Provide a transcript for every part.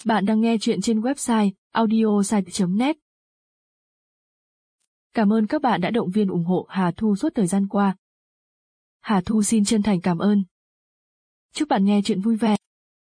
Bạn đang nghe chuyện trên website audiosite.net. Cảm ơn các bạn đã động viên ủng hộ Hà Thu suốt thời gian qua. Hà Thu xin chân thành cảm ơn. Chúc bạn nghe chuyện vui vẻ.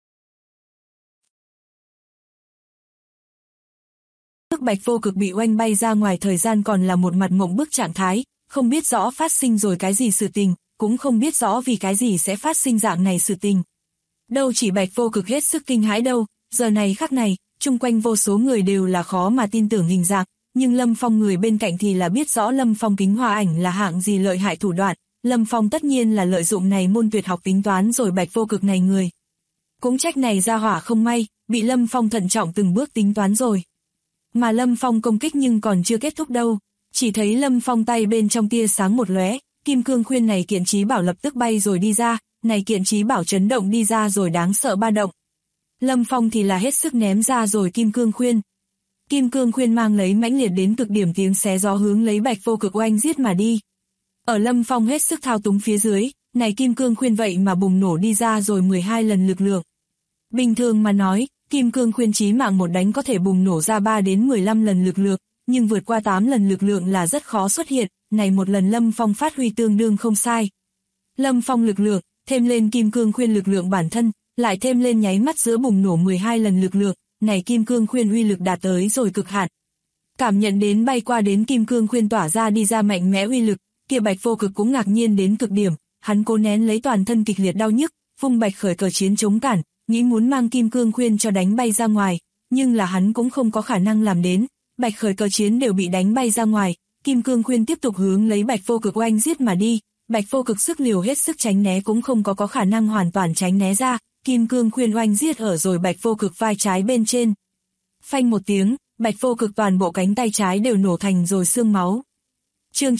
Bạch Vô Cực bị oanh bay ra ngoài thời gian còn là một mặt mộng bức trạng thái, không biết rõ phát sinh rồi cái gì sự tình, cũng không biết rõ vì cái gì sẽ phát sinh dạng này sự tình. Đâu chỉ Bạch Vô Cực hết sức kinh hãi đâu, giờ này khắc này, chung quanh vô số người đều là khó mà tin tưởng hình dạng, nhưng Lâm Phong người bên cạnh thì là biết rõ Lâm Phong kính hoa ảnh là hạng gì lợi hại thủ đoạn, Lâm Phong tất nhiên là lợi dụng này môn tuyệt học tính toán rồi Bạch Vô Cực này người. Cũng trách này ra hỏa không may, bị Lâm Phong thận trọng từng bước tính toán rồi. Mà Lâm Phong công kích nhưng còn chưa kết thúc đâu, chỉ thấy Lâm Phong tay bên trong tia sáng một lóe, kim cương khuyên này kiện trí bảo lập tức bay rồi đi ra, này kiện trí bảo chấn động đi ra rồi đáng sợ ba động. Lâm Phong thì là hết sức ném ra rồi kim cương khuyên. Kim cương khuyên mang lấy mãnh liệt đến cực điểm tiếng xé gió hướng lấy Bạch Vô Cực oanh giết mà đi. Ở Lâm Phong hết sức thao túng phía dưới, này kim cương khuyên vậy mà bùng nổ đi ra rồi 12 lần lực lượng. Bình thường mà nói, kim cương khuyên chí mạng một đánh có thể bùng nổ ra 3 đến 15 lần lực lượng, nhưng vượt qua 8 lần lực lượng là rất khó xuất hiện, này một lần Lâm Phong phát huy tương đương không sai. Lâm Phong lực lượng, thêm lên kim cương khuyên lực lượng bản thân, lại thêm lên nháy mắt giữa bùng nổ 12 lần lực lượng, này kim cương khuyên uy lực đạt tới rồi cực hạn. Cảm nhận đến bay qua đến kim cương khuyên tỏa ra đi ra mạnh mẽ uy lực, kia Bạch Vô Cực cũng ngạc nhiên đến cực điểm, hắn cố nén lấy toàn thân kịch liệt đau nhức, vung bạch khởi cờ chiến chống cản, nghĩ muốn mang kim cương khuyên cho đánh bay ra ngoài, nhưng là hắn cũng không có khả năng làm đến, bạch khởi cờ chiến đều bị đánh bay ra ngoài, kim cương khuyên tiếp tục hướng lấy Bạch Vô Cực oanh giết mà đi, Bạch Vô Cực sức liều hết sức tránh né cũng không có khả năng hoàn toàn tránh né ra, kim cương khuyên oanh giết ở rồi Bạch Vô Cực vai trái bên trên. Phanh một tiếng, Bạch Vô Cực toàn bộ cánh tay trái đều nổ thành rồi xương máu. Chương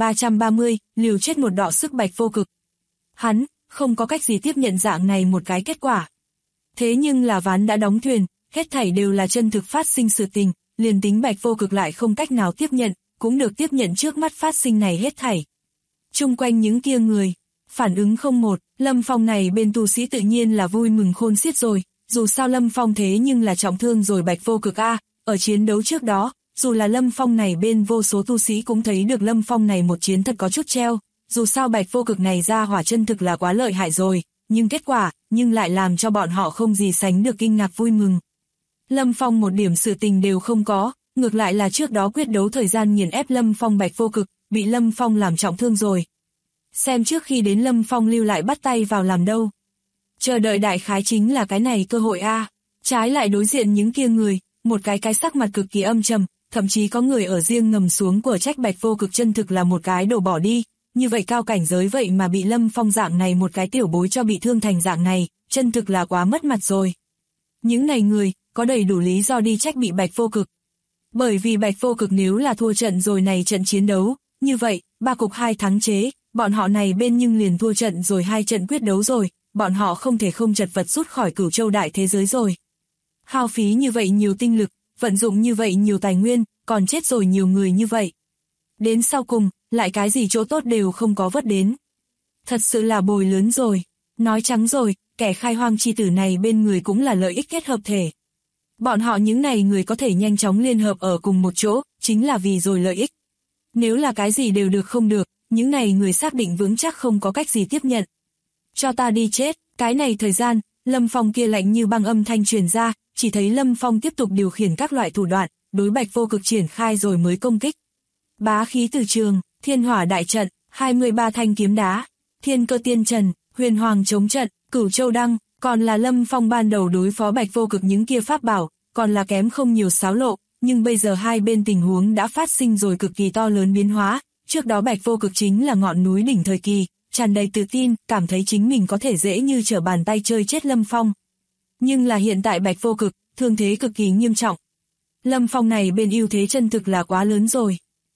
9330, liều chết một đọ sức Bạch Vô Cực. Hắn không có cách gì tiếp nhận dạng này một cái kết quả. Thế nhưng là ván đã đóng thuyền, hết thảy đều là chân thực phát sinh sự tình, liền tính Bạch Vô Cực lại không cách nào tiếp nhận, cũng được tiếp nhận trước mắt phát sinh này hết thảy. Chung quanh những kia người, phản ứng không một, Lâm Phong này bên tu sĩ tự nhiên là vui mừng khôn xiết rồi, dù sao Lâm Phong thế nhưng là trọng thương rồi Bạch Vô Cực a, ở chiến đấu trước đó, dù là Lâm Phong này bên vô số tu sĩ cũng thấy được Lâm Phong này một chiến thật có chút treo, dù sao Bạch Vô Cực này ra hỏa chân thực là quá lợi hại rồi, nhưng kết quả, nhưng lại làm cho bọn họ không gì sánh được kinh ngạc vui mừng. Lâm Phong một điểm sự tình đều không có, ngược lại là trước đó quyết đấu thời gian nghiền ép Lâm Phong Bạch Vô Cực, bị Lâm Phong làm trọng thương rồi. Xem trước khi đến Lâm Phong lưu lại bắt tay vào làm đâu. Chờ đợi đại khái chính là cái này cơ hội a. Trái lại đối diện những kia người, một cái sắc mặt cực kỳ âm trầm, thậm chí có người ở riêng ngầm xuống của trách Bạch Vô Cực chân thực là một cái đổ bỏ đi. Như vậy cao cảnh giới vậy mà bị Lâm Phong dạng này một cái tiểu bối cho bị thương thành dạng này, chân thực là quá mất mặt rồi. Những này người, có đầy đủ lý do đi trách bị Bạch Vô Cực. Bởi vì Bạch Vô Cực nếu là thua trận rồi này trận chiến đấu, như vậy, 3 cục 2 thắng chế, bọn họ này bên nhưng liền thua trận rồi 2 trận quyết đấu rồi, bọn họ không thể không chật vật rút khỏi Cửu Châu đại thế giới rồi. Hao phí như vậy nhiều tinh lực, vận dụng như vậy nhiều tài nguyên, còn chết rồi nhiều người như vậy. Đến sau cùng, lại cái gì chỗ tốt đều không có vớt đến. Thật sự là bồi lớn rồi. Nói trắng rồi, kẻ khai hoang chi tử này bên người cũng là lợi ích kết hợp thể. Bọn họ những này người có thể nhanh chóng liên hợp ở cùng một chỗ, chính là vì rồi lợi ích. Nếu là cái gì đều được không được, những này người xác định vững chắc không có cách gì tiếp nhận. Cho ta đi chết, cái này thời gian, Lâm Phong kia lạnh như băng âm thanh truyền ra, chỉ thấy Lâm Phong tiếp tục điều khiển các loại thủ đoạn, đối Bạch Vô Cực triển khai rồi mới công kích. Bá khí từ trường, thiên hỏa đại trận, 23 thanh kiếm đá, thiên cơ tiên trần, huyền hoàng chống trận, cửu châu đăng, còn là Lâm Phong ban đầu đối phó Bạch Vô Cực những kia pháp bảo, còn là kém không nhiều xáo lộ, nhưng bây giờ hai bên tình huống đã phát sinh rồi cực kỳ to lớn biến hóa, trước đó Bạch Vô Cực chính là ngọn núi đỉnh thời kỳ, tràn đầy tự tin, cảm thấy chính mình có thể dễ như trở bàn tay chơi chết Lâm Phong. Nhưng là hiện tại Bạch Vô Cực, thương thế cực kỳ nghiêm trọng. Lâm Phong này bên ưu thế chân thực là quá lớn rồi.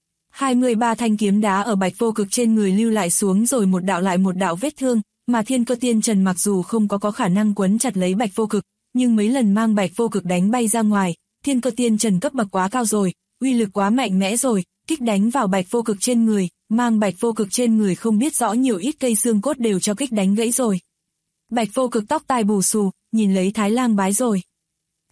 23 thanh kiếm đá ở Bạch Vô Cực trên người lưu lại xuống rồi một đạo lại một đạo vết thương, mà thiên cơ tiên trần mặc dù không có khả năng quấn chặt lấy Bạch Vô Cực, nhưng mấy lần mang Bạch Vô Cực đánh bay ra ngoài, thiên cơ tiên trần cấp bậc quá cao rồi, uy lực quá mạnh mẽ rồi, kích đánh vào Bạch Vô Cực trên người, mang Bạch Vô Cực trên người không biết rõ nhiều ít cây xương cốt đều cho kích đánh gãy rồi. Bạch Vô Cực tóc tai bù xù, nhìn lấy Thái Lang bái rồi.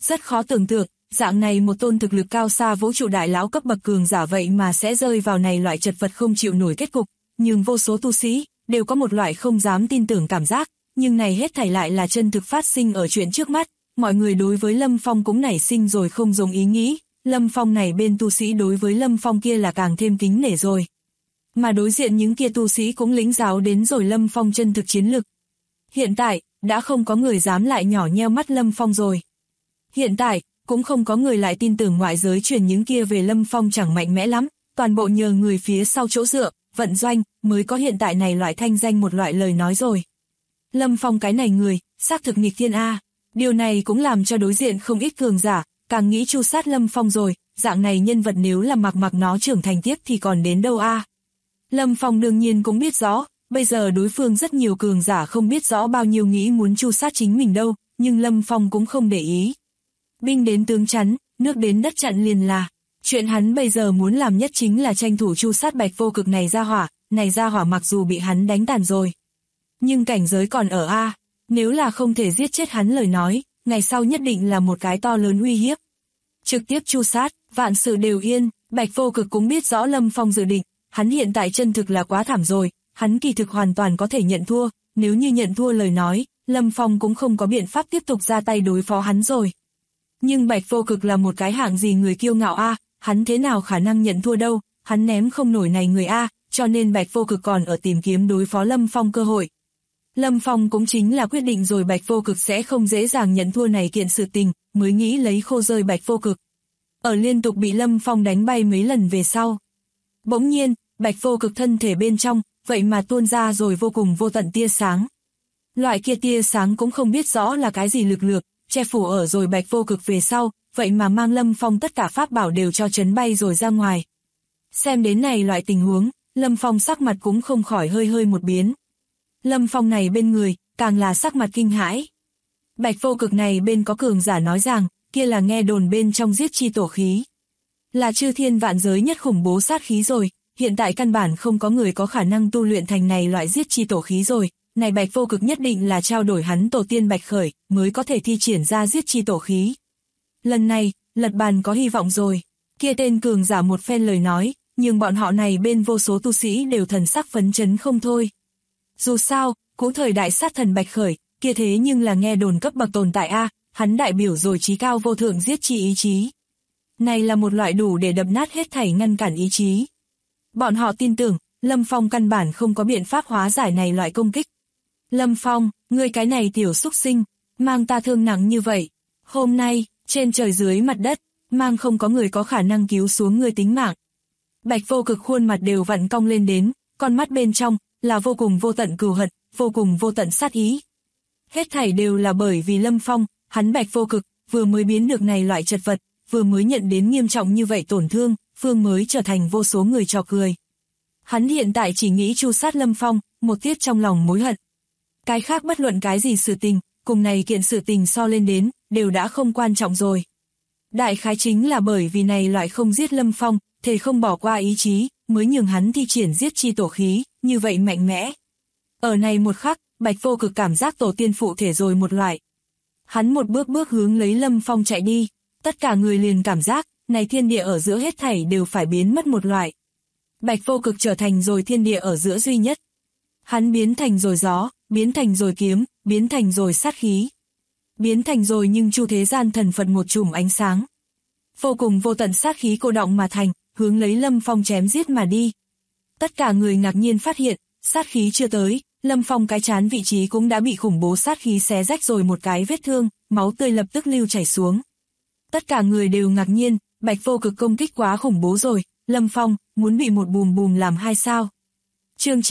Rất khó tưởng tượng, dạng này một tôn thực lực cao xa vũ trụ đại lão cấp bậc cường giả vậy mà sẽ rơi vào này loại chật vật không chịu nổi kết cục, nhưng vô số tu sĩ đều có một loại không dám tin tưởng cảm giác, nhưng này hết thảy lại là chân thực phát sinh ở chuyện trước mắt, mọi người đối với Lâm Phong cũng nảy sinh rồi không giống ý nghĩ, Lâm Phong này bên tu sĩ đối với Lâm Phong kia là càng thêm kính nể rồi. Mà đối diện những kia tu sĩ cũng lĩnh giáo đến rồi Lâm Phong chân thực chiến lực. Hiện tại, đã không có người dám lại nhỏ nheo mắt Lâm Phong rồi. Hiện tại, cũng không có người lại tin tưởng ngoại giới truyền những kia về Lâm Phong chẳng mạnh mẽ lắm, toàn bộ nhờ người phía sau chỗ dựa, vận doanh, mới có hiện tại này loại thanh danh một loại lời nói rồi. Lâm Phong cái này người, xác thực nghịch thiên A, điều này cũng làm cho đối diện không ít cường giả, càng nghĩ tru sát Lâm Phong rồi, dạng này nhân vật nếu là mặc nó trưởng thành tiếp thì còn đến đâu A. Lâm Phong đương nhiên cũng biết rõ, bây giờ đối phương rất nhiều cường giả không biết rõ bao nhiêu nghĩ muốn tru sát chính mình đâu, nhưng Lâm Phong cũng không để ý. Binh đến tướng chắn, nước đến đất chặn liền là. Chuyện hắn bây giờ muốn làm nhất chính là tranh thủ tru sát Bạch Vô Cực này ra hỏa mặc dù bị hắn đánh tàn rồi. Nhưng cảnh giới còn ở A, nếu là không thể giết chết hắn lời nói, ngày sau nhất định là một cái to lớn uy hiếp. Trực tiếp tru sát, vạn sự đều yên, Bạch Vô Cực cũng biết rõ Lâm Phong dự định, hắn hiện tại chân thực là quá thảm rồi, hắn kỳ thực hoàn toàn có thể nhận thua, nếu như nhận thua lời nói, Lâm Phong cũng không có biện pháp tiếp tục ra tay đối phó hắn rồi. Nhưng Bạch Vô Cực là một cái hạng gì người kiêu ngạo A, hắn thế nào khả năng nhận thua đâu, hắn ném không nổi này người A, cho nên Bạch Vô Cực còn ở tìm kiếm đối phó Lâm Phong cơ hội. Lâm Phong cũng chính là quyết định rồi Bạch Vô Cực sẽ không dễ dàng nhận thua này kiện sự tình, mới nghĩ lấy khô rơi Bạch Vô Cực. Ở liên tục bị Lâm Phong đánh bay mấy lần về sau. Bỗng nhiên, Bạch Vô Cực thân thể bên trong, vậy mà tuôn ra rồi vô cùng vô tận tia sáng. Loại kia tia sáng cũng không biết rõ là cái gì lực lượng, che phủ ở rồi Bạch Vô Cực về sau, vậy mà mang Lâm Phong tất cả pháp bảo đều cho chấn bay rồi ra ngoài. Xem đến này loại tình huống, Lâm Phong sắc mặt cũng không khỏi hơi một biến. Lâm Phong này bên người, càng là sắc mặt kinh hãi. Bạch Vô Cực này bên có cường giả nói rằng, kia là nghe đồn bên trong giết chi tổ khí. Là chư thiên vạn giới nhất khủng bố sát khí rồi, hiện tại căn bản không có người có khả năng tu luyện thành này loại giết chi tổ khí rồi, này Bạch Vô Cực nhất định là trao đổi hắn tổ tiên Bạch Khởi, mới có thể thi triển ra giết chi tổ khí. Lần này, lật bàn có hy vọng rồi, kia tên cường giả một phen lời nói, nhưng bọn họ này bên vô số tu sĩ đều thần sắc phấn chấn không thôi. Dù sao, cũ thời đại sát thần Bạch Khởi, kia thế nhưng là nghe đồn cấp bậc tồn tại A, hắn đại biểu rồi trí cao vô thượng giết chi ý chí. Này là một loại đủ để đập nát hết thảy ngăn cản ý chí. Bọn họ tin tưởng, Lâm Phong căn bản không có biện pháp hóa giải này loại công kích. Lâm Phong, ngươi cái này tiểu xúc sinh, mang ta thương nặng như vậy. Hôm nay, trên trời dưới mặt đất, mang không có người có khả năng cứu xuống ngươi tính mạng. Bạch Vô Cực khuôn mặt đều vặn cong lên đến, con mắt bên trong, là vô cùng vô tận cừu hận, vô cùng vô tận sát ý. Hết thảy đều là bởi vì Lâm Phong, hắn Bạch Vô Cực, vừa mới biến được này loại chật vật, vừa mới nhận đến nghiêm trọng như vậy tổn thương, phương mới trở thành vô số người trò cười. Hắn hiện tại chỉ nghĩ tru sát Lâm Phong, một tiết trong lòng mối hận. Cái khác bất luận cái gì sự tình, cùng này kiện sự tình so lên đến, đều đã không quan trọng rồi. Đại khái chính là bởi vì này loại không giết Lâm Phong, thề không bỏ qua ý chí, mới nhường hắn thi triển giết chi tổ khí, như vậy mạnh mẽ. Ở này một khắc, Bạch Vô Cực cảm giác tổ tiên phụ thể rồi một loại. Hắn một bước hướng lấy Lâm Phong chạy đi, tất cả người liền cảm giác, này thiên địa ở giữa hết thảy đều phải biến mất một loại. Bạch Vô Cực trở thành rồi thiên địa ở giữa duy nhất. Hắn biến thành rồi gió, biến thành rồi kiếm, biến thành rồi sát khí. Biến thành rồi nhưng chu thế gian thần Phật một chùm ánh sáng. Vô cùng vô tận sát khí cô động mà thành, hướng lấy Lâm Phong chém giết mà đi. Tất cả người ngạc nhiên phát hiện, sát khí chưa tới, Lâm Phong cái trán vị trí cũng đã bị khủng bố sát khí xé rách rồi một cái vết thương, máu tươi lập tức lưu chảy xuống. Tất cả người đều ngạc nhiên, Bạch Vô Cực công kích quá khủng bố rồi, Lâm Phong, muốn bị một bùm làm hai sao. Chương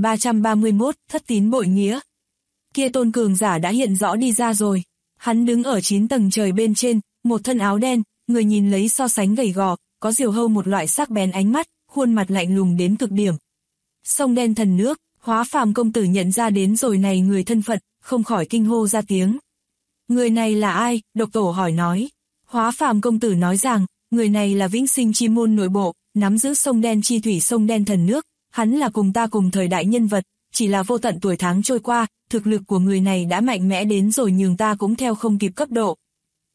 9331, thất tín bội nghĩa. Kia tôn cường giả đã hiện rõ đi ra rồi. Hắn đứng ở 9 tầng trời bên trên, một thân áo đen, người nhìn lấy so sánh gầy gò, có diều hâu một loại sắc bén ánh mắt, khuôn mặt lạnh lùng đến cực điểm. Sông đen thần nước, Hóa Phàm công tử nhận ra đến rồi này người thân phận, không khỏi kinh hô ra tiếng. Người này là ai? Độc Tổ hỏi nói. Hóa Phàm công tử nói rằng, người này là Vĩnh Sinh Chi môn nội bộ, nắm giữ sông đen chi thủy sông đen thần nước, hắn là cùng ta cùng thời đại nhân vật, chỉ là vô tận tuổi tháng trôi qua, thực lực của người này đã mạnh mẽ đến rồi nhường ta cũng theo không kịp cấp độ.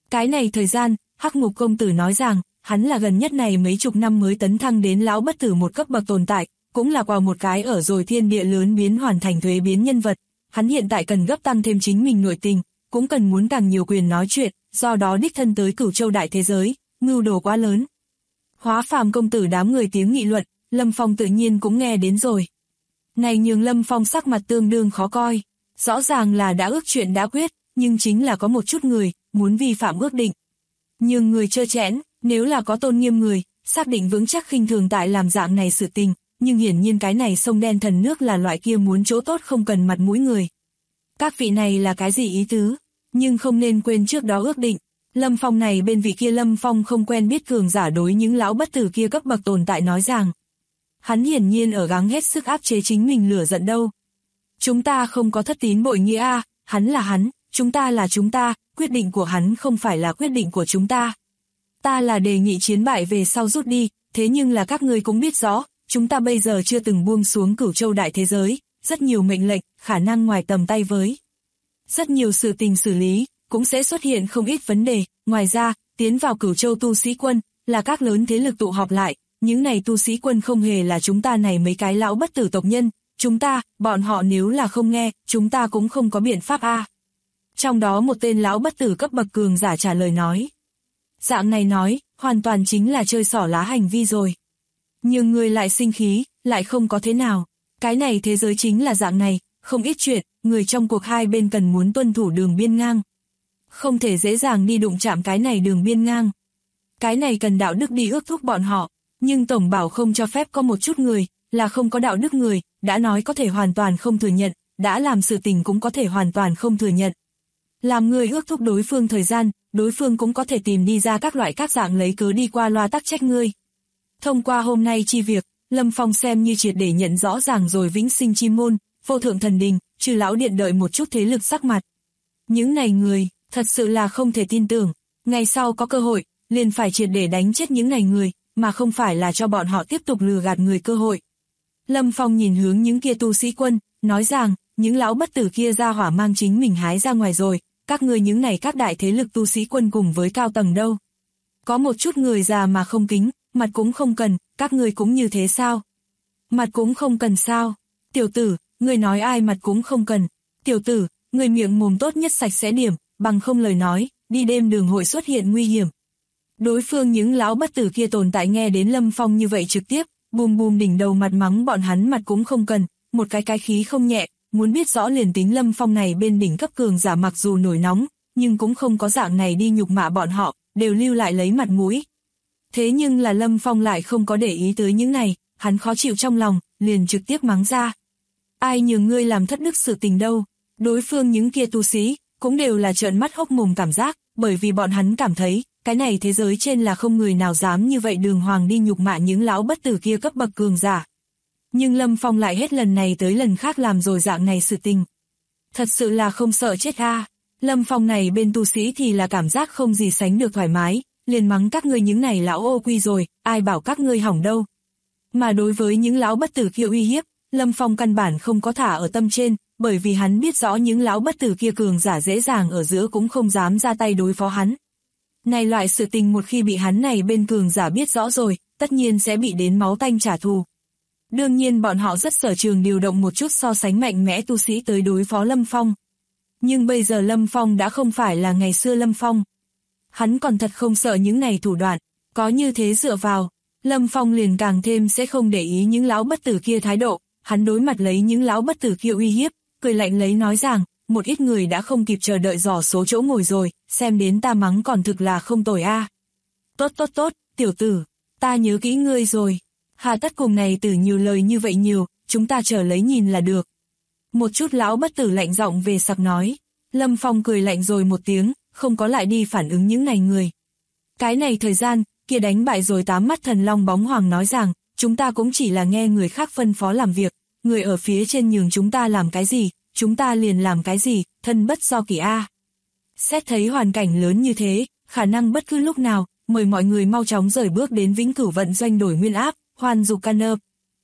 Cái này thời gian, Hắc Ngục công tử nói rằng, hắn là gần nhất này mấy chục năm mới tấn thăng đến lão bất tử một cấp bậc tồn tại, cũng là qua một cái ở rồi thiên địa lớn biến hoàn thành thuế biến nhân vật. Hắn hiện tại cần gấp tăng thêm chính mình nội tình, cũng cần muốn càng nhiều quyền nói chuyện, do đó đích thân tới Cửu Châu đại thế giới, mưu đồ quá lớn. Hóa Phàm công tử đám người tiếng nghị luận, Lâm Phong tự nhiên cũng nghe đến rồi. Này nhường Lâm Phong sắc mặt tương đương khó coi, rõ ràng là đã ước chuyện đã quyết, nhưng chính là có một chút người, muốn vi phạm ước định. Nhưng người trơ trẽn, nếu là có tôn nghiêm người, xác định vững chắc khinh thường tại làm dạng này sự tình, nhưng hiển nhiên cái này sông đen thần nước là loại kia muốn chỗ tốt không cần mặt mũi người. Các vị này là cái gì ý tứ, nhưng không nên quên trước đó ước định. Lâm Phong này bên vị kia Lâm Phong không quen biết cường giả đối những lão bất tử kia cấp bậc tồn tại nói rằng. Hắn hiển nhiên ở gắng hết sức áp chế chính mình lửa giận đâu. Chúng ta không có thất tín bội nghĩa a, hắn là hắn, chúng ta là chúng ta, quyết định của hắn không phải là quyết định của chúng ta. Ta là đề nghị chiến bại về sau rút đi, thế nhưng là các ngươi cũng biết rõ, chúng ta bây giờ chưa từng buông xuống Cửu Châu đại thế giới, rất nhiều mệnh lệnh, khả năng ngoài tầm tay với. Rất nhiều sự tình xử lý, cũng sẽ xuất hiện không ít vấn đề, ngoài ra, tiến vào Cửu Châu tu sĩ quân, là các lớn thế lực tụ họp lại, những này tu sĩ quân không hề là chúng ta này mấy cái lão bất tử tộc nhân, chúng ta, bọn họ nếu là không nghe, chúng ta cũng không có biện pháp a. Trong đó một tên lão bất tử cấp bậc cường giả trả lời nói. Dạng này nói, hoàn toàn chính là chơi xỏ lá hành vi rồi. Nhưng người lại sinh khí, lại không có thế nào. Cái này thế giới chính là dạng này, không ít chuyện, người trong cuộc hai bên cần muốn tuân thủ đường biên ngang. Không thể dễ dàng đi đụng chạm cái này đường biên ngang. Cái này cần đạo đức đi ước thúc bọn họ, nhưng tổng bảo không cho phép có một chút người, là không có đạo đức người, đã nói có thể hoàn toàn không thừa nhận, đã làm sự tình cũng có thể hoàn toàn không thừa nhận. Làm người ước thúc đối phương thời gian, đối phương cũng có thể tìm đi ra các loại các dạng lấy cớ đi qua loa tắc trách ngươi. Thông qua hôm nay chi việc, Lâm Phong xem như triệt để nhận rõ ràng rồi vĩnh sinh chi môn, vô thượng thần đình, trừ lão điện đợi một chút thế lực sắc mặt. Những này người, thật sự là không thể tin tưởng, ngày sau có cơ hội, liền phải triệt để đánh chết những này người, mà không phải là cho bọn họ tiếp tục lừa gạt người cơ hội. Lâm Phong nhìn hướng những kia tu sĩ quân, nói rằng, những lão bất tử kia ra hỏa mang chính mình hái ra ngoài rồi, các người những này các đại thế lực tu sĩ quân cùng với cao tầng đâu. Có một chút người già mà không kính, mặt cũng không cần, các người cũng như thế sao? Mặt cũng không cần sao? Tiểu tử, người nói ai mặt cũng không cần. Tiểu tử, người miệng mồm tốt nhất sạch sẽ điểm, bằng không lời nói, đi đêm đường hội xuất hiện nguy hiểm. Đối phương những lão bất tử kia tồn tại nghe đến Lâm Phong như vậy trực tiếp, bùm bùm đỉnh đầu mặt mắng bọn hắn mặt cũng không cần, một cái khí không nhẹ, muốn biết rõ liền tính Lâm Phong này bên đỉnh cấp cường giả mặc dù nổi nóng, nhưng cũng không có dạng này đi nhục mạ bọn họ, đều lưu lại lấy mặt mũi. Thế nhưng là Lâm Phong lại không có để ý tới những này, hắn khó chịu trong lòng, liền trực tiếp mắng ra. Ai nhường ngươi làm thất đức sự tình đâu, đối phương những kia tu sĩ, cũng đều là trợn mắt hốc mồm cảm giác, bởi vì bọn hắn cảm thấy, cái này thế giới trên là không người nào dám như vậy đường hoàng đi nhục mạ những lão bất tử kia cấp bậc cường giả. Nhưng Lâm Phong lại hết lần này tới lần khác làm rồi dạng này sự tình. Thật sự là không sợ chết a. Lâm Phong này bên tu sĩ thì là cảm giác không gì sánh được thoải mái, liền mắng các ngươi những này lão ô quy rồi, ai bảo các ngươi hỏng đâu. Mà đối với những lão bất tử kia uy hiếp, Lâm Phong căn bản không có thả ở tâm trên, bởi vì hắn biết rõ những lão bất tử kia cường giả dễ dàng ở giữa cũng không dám ra tay đối phó hắn. Này loại sự tình một khi bị hắn này bên cường giả biết rõ rồi, tất nhiên sẽ bị đến máu tanh trả thù. Đương nhiên bọn họ rất sở trường điều động một chút so sánh mạnh mẽ tu sĩ tới đối phó Lâm Phong. Nhưng bây giờ Lâm Phong đã không phải là ngày xưa Lâm Phong. Hắn còn thật không sợ những này thủ đoạn, có như thế dựa vào, Lâm Phong liền càng thêm sẽ không để ý những lão bất tử kia thái độ, hắn đối mặt lấy những lão bất tử kia uy hiếp, cười lạnh lấy nói rằng, một ít người đã không kịp chờ đợi dò số chỗ ngồi rồi, xem đến ta mắng còn thực là không tồi a. Tốt tốt tốt, tiểu tử, ta nhớ kỹ ngươi rồi. Hà tất cùng này tử nhiều lời như vậy nhiều, chúng ta chờ lấy nhìn là được. Một chút lão bất tử lạnh giọng về sặc nói. Lâm Phong cười lạnh rồi một tiếng, không có lại đi phản ứng những này người. Cái này thời gian, kia đánh bại rồi 8 mắt thần long bóng hoàng nói rằng, chúng ta cũng chỉ là nghe người khác phân phó làm việc, người ở phía trên nhường chúng ta làm cái gì, chúng ta liền làm cái gì, thân bất do kỷ a. Xét thấy hoàn cảnh lớn như thế, khả năng bất cứ lúc nào, mời mọi người mau chóng rời bước đến Vĩnh Cửu vận doanh đổi nguyên áp, Hoan Dục Can Ơ.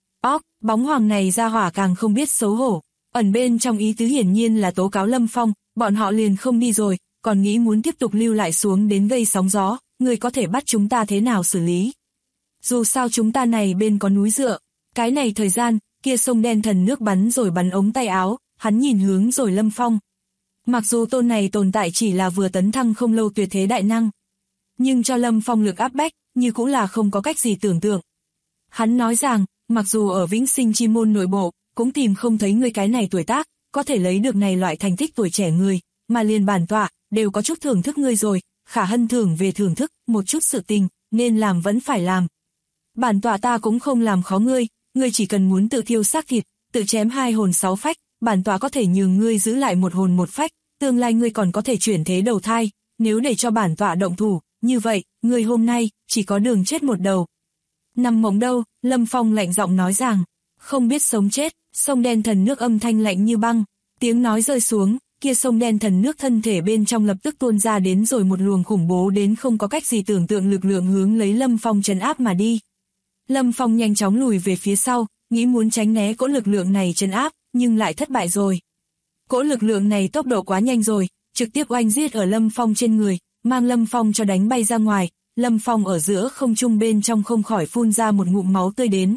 Bóng hoàng này ra hỏa càng không biết xấu hổ, ẩn bên trong ý tứ hiển nhiên là tố cáo Lâm Phong, bọn họ liền không đi rồi, còn nghĩ muốn tiếp tục lưu lại xuống đến gây sóng gió, ngươi có thể bắt chúng ta thế nào xử lý? Dù sao chúng ta này bên có núi dựa, cái này thời gian, kia sông đen thần nước bắn rồi bắn ống tay áo, hắn nhìn hướng rồi Lâm Phong. Mặc dù tôn này tồn tại chỉ là vừa tấn thăng không lâu tuyệt thế đại năng, nhưng cho Lâm Phong lực áp bách, như cũng là không có cách gì tưởng tượng. Hắn nói rằng, mặc dù ở Vĩnh Sinh Chi môn nội bộ, cũng tìm không thấy người cái này tuổi tác, có thể lấy được này loại thành tích tuổi trẻ người, mà liền bản tọa, đều có chút thưởng thức ngươi rồi, khả hân thưởng về thưởng thức, một chút sự tình, nên làm vẫn phải làm. Bản tọa ta cũng không làm khó ngươi chỉ cần muốn tự thiêu xác thịt, tự chém 2 hồn 6 phách, bản tọa có thể nhường ngươi giữ lại 1 hồn 1 phách, tương lai ngươi còn có thể chuyển thế đầu thai, nếu để cho bản tọa động thủ, như vậy, ngươi hôm nay, chỉ có đường chết một đầu. Nằm mộng đâu, Lâm Phong lạnh giọng nói rằng, không biết sống chết, sông đen thần nước âm thanh lạnh như băng, tiếng nói rơi xuống, kia sông đen thần nước thân thể bên trong lập tức tuôn ra đến rồi một luồng khủng bố đến không có cách gì tưởng tượng lực lượng hướng lấy Lâm Phong trấn áp mà đi. Lâm Phong nhanh chóng lùi về phía sau, nghĩ muốn tránh né cỗ lực lượng này trấn áp, nhưng lại thất bại rồi. Cỗ lực lượng này tốc độ quá nhanh rồi, trực tiếp oanh giết ở Lâm Phong trên người, mang Lâm Phong cho đánh bay ra ngoài, Lâm Phong ở giữa không trung bên trong không khỏi phun ra một ngụm máu tươi đến.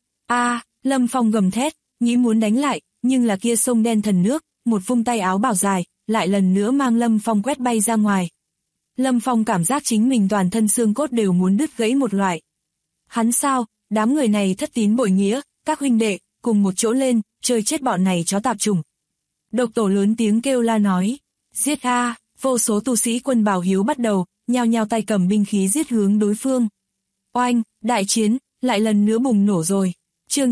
Lâm Phong gầm thét, nghĩ muốn đánh lại, nhưng là kia sông đen thần nước, một vung tay áo bào dài, lại lần nữa mang Lâm Phong quét bay ra ngoài. Lâm Phong cảm giác chính mình toàn thân xương cốt đều muốn đứt gãy một loại. Hắn sao, đám người này thất tín bội nghĩa, các huynh đệ, cùng một chỗ lên, chơi chết bọn này chó tạp chủng. Độc tổ lớn tiếng kêu la nói, giết a, vô số tu sĩ quân Bảo Hiếu bắt đầu, nhao nhao tay cầm binh khí giết hướng đối phương. Oanh, đại chiến, lại lần nữa bùng nổ rồi. Chương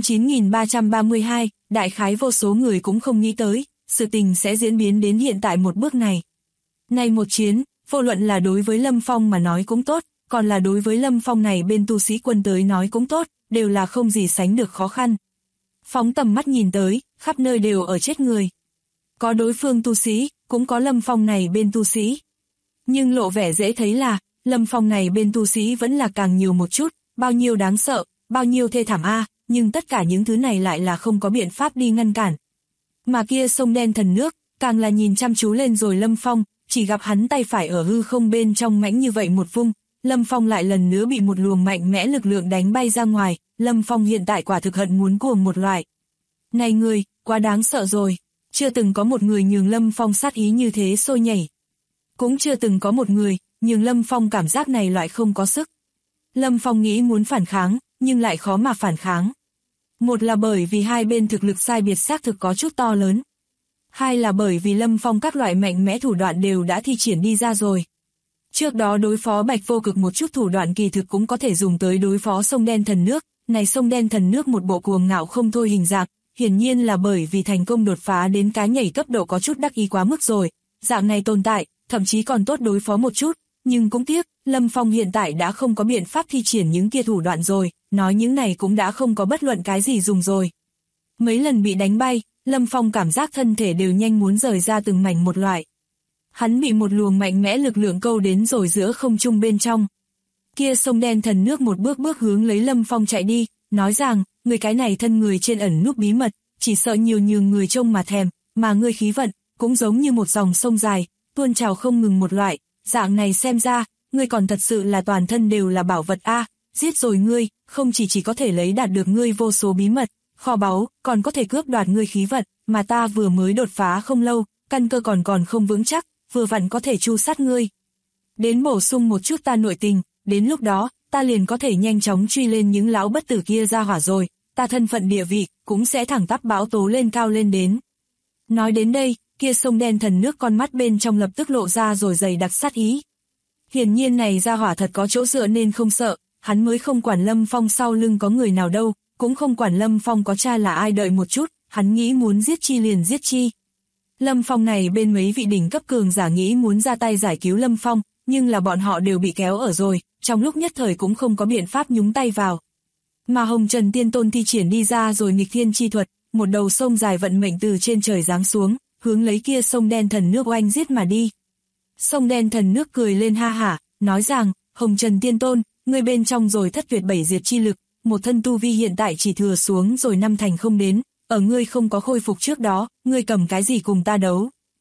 9332, đại khái vô số người cũng không nghĩ tới, sự tình sẽ diễn biến đến hiện tại một bước này. Này một chiến, vô luận là đối với Lâm Phong mà nói cũng tốt, còn là đối với Lâm Phong này bên tu sĩ quân tới nói cũng tốt, đều là không gì sánh được khó khăn. Phóng tầm mắt nhìn tới, khắp nơi đều ở chết người. Có đối phương tu sĩ, cũng có Lâm Phong này bên tu sĩ. Nhưng lộ vẻ dễ thấy là, Lâm Phong này bên tu sĩ vẫn là càng nhiều một chút, bao nhiêu đáng sợ, bao nhiêu thê thảm nhưng tất cả những thứ này lại là không có biện pháp đi ngăn cản. Mà kia sông đen thần nước, càng là nhìn chăm chú lên rồi Lâm Phong, chỉ gặp hắn tay phải ở hư không bên trong mãnh như vậy một vung, Lâm Phong lại lần nữa bị một luồng mạnh mẽ lực lượng đánh bay ra ngoài, Lâm Phong hiện tại quả thực hận muốn cuồng một loại. Này người, quá đáng sợ rồi, chưa từng có một người nhường Lâm Phong sát ý như thế sôi nhảy. Cũng chưa từng có một người, nhường Lâm Phong cảm giác này loại không có sức. Lâm Phong nghĩ muốn phản kháng, nhưng lại khó mà phản kháng. Một là bởi vì hai bên thực lực sai biệt xác thực có chút to lớn. Hai là bởi vì Lâm Phong các loại mạnh mẽ thủ đoạn đều đã thi triển đi ra rồi. Trước đó đối phó Bạch Vô Cực một chút thủ đoạn kỳ thực cũng có thể dùng tới đối phó sông đen thần nước. Này sông đen thần nước một bộ cuồng ngạo không thôi hình dạng, hiển nhiên là bởi vì thành công đột phá đến cái nhảy cấp độ có chút đắc ý quá mức rồi. Dạng này tồn tại, thậm chí còn tốt đối phó một chút, nhưng cũng tiếc, Lâm Phong hiện tại đã không có biện pháp thi triển những kia thủ đoạn rồi, nói những này cũng đã không có bất luận cái gì dùng rồi. Mấy lần bị đánh bay, Lâm Phong cảm giác thân thể đều nhanh muốn rời ra từng mảnh một loại. Hắn bị một luồng mạnh mẽ lực lượng câu đến rồi giữa không trung bên trong. Kia sông đen thần nước một bước bước hướng lấy Lâm Phong chạy đi, nói rằng, người cái này thân người trên ẩn núp bí mật, chỉ sợ nhiều nhường người trông mà thèm, mà ngươi khí vận, cũng giống như một dòng sông dài, tuôn trào không ngừng một loại, dạng này xem ra, ngươi còn thật sự là toàn thân đều là bảo vật giết rồi ngươi, không chỉ có thể lấy đạt được ngươi vô số bí mật, kho báu, còn có thể cướp đoạt ngươi khí vận, mà ta vừa mới đột phá không lâu, căn cơ còn không vững chắc, vừa vặn có thể tru sát ngươi. Đến bổ sung một chút ta nội tình, đến lúc đó, ta liền có thể nhanh chóng truy lên những lão bất tử kia ra hỏa rồi, ta thân phận địa vị, cũng sẽ thẳng tắp bão tố lên cao lên đến. Nói đến đây, kia sông đen thần nước con mắt bên trong lập tức lộ ra rồi dày đặc sát ý. Hiển nhiên này ra hỏa thật có chỗ dựa nên không sợ, hắn mới không quản Lâm Phong sau lưng có người nào đâu, cũng không quản Lâm Phong có cha là ai đợi một chút, hắn nghĩ muốn giết chi liền giết chi. Lâm Phong này bên mấy vị đỉnh cấp cường giả nghĩ muốn ra tay giải cứu Lâm Phong, nhưng là bọn họ đều bị kéo ở rồi, trong lúc nhất thời cũng không có biện pháp nhúng tay vào. Mà Hồng Trần Tiên Tôn thi triển đi ra rồi nghịch thiên chi thuật, một đầu sông dài vận mệnh từ trên trời giáng xuống, hướng lấy kia sông đen thần nước oanh giết mà đi. Sông đen thần nước cười lên ha hả, nói rằng, Hồng Trần Tiên Tôn, ngươi bên trong rồi thất tuyệt bảy diệt chi lực, một thân tu vi hiện tại chỉ thừa xuống rồi 5 thành không đến, ở ngươi không có khôi phục trước đó, ngươi cầm cái gì cùng ta đấu.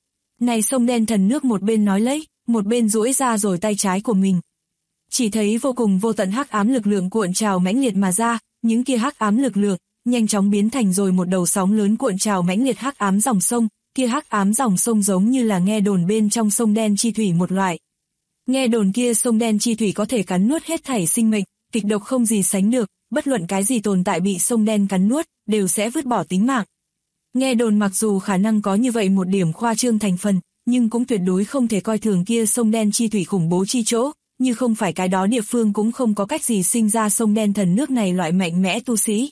Này sông đen thần nước một bên nói lấy, một bên duỗi ra rồi tay trái của mình. Chỉ thấy vô cùng vô tận hắc ám lực lượng cuộn trào mãnh liệt mà ra, những kia hắc ám lực lượng nhanh chóng biến thành rồi một đầu sóng lớn cuộn trào mãnh liệt hắc ám dòng sông, kia hắc ám dòng sông giống như là nghe đồn bên trong sông đen chi thủy một loại. Nghe đồn kia sông đen chi thủy có thể cắn nuốt hết thảy sinh mệnh, kịch độc không gì sánh được, bất luận cái gì tồn tại bị sông đen cắn nuốt, đều sẽ vứt bỏ tính mạng. Nghe đồn mặc dù khả năng có như vậy một điểm khoa trương thành phần, nhưng cũng tuyệt đối không thể coi thường kia sông đen chi thủy khủng bố chi chỗ, như không phải cái đó địa phương cũng không có cách gì sinh ra sông đen thần nước này loại mạnh mẽ tu sĩ.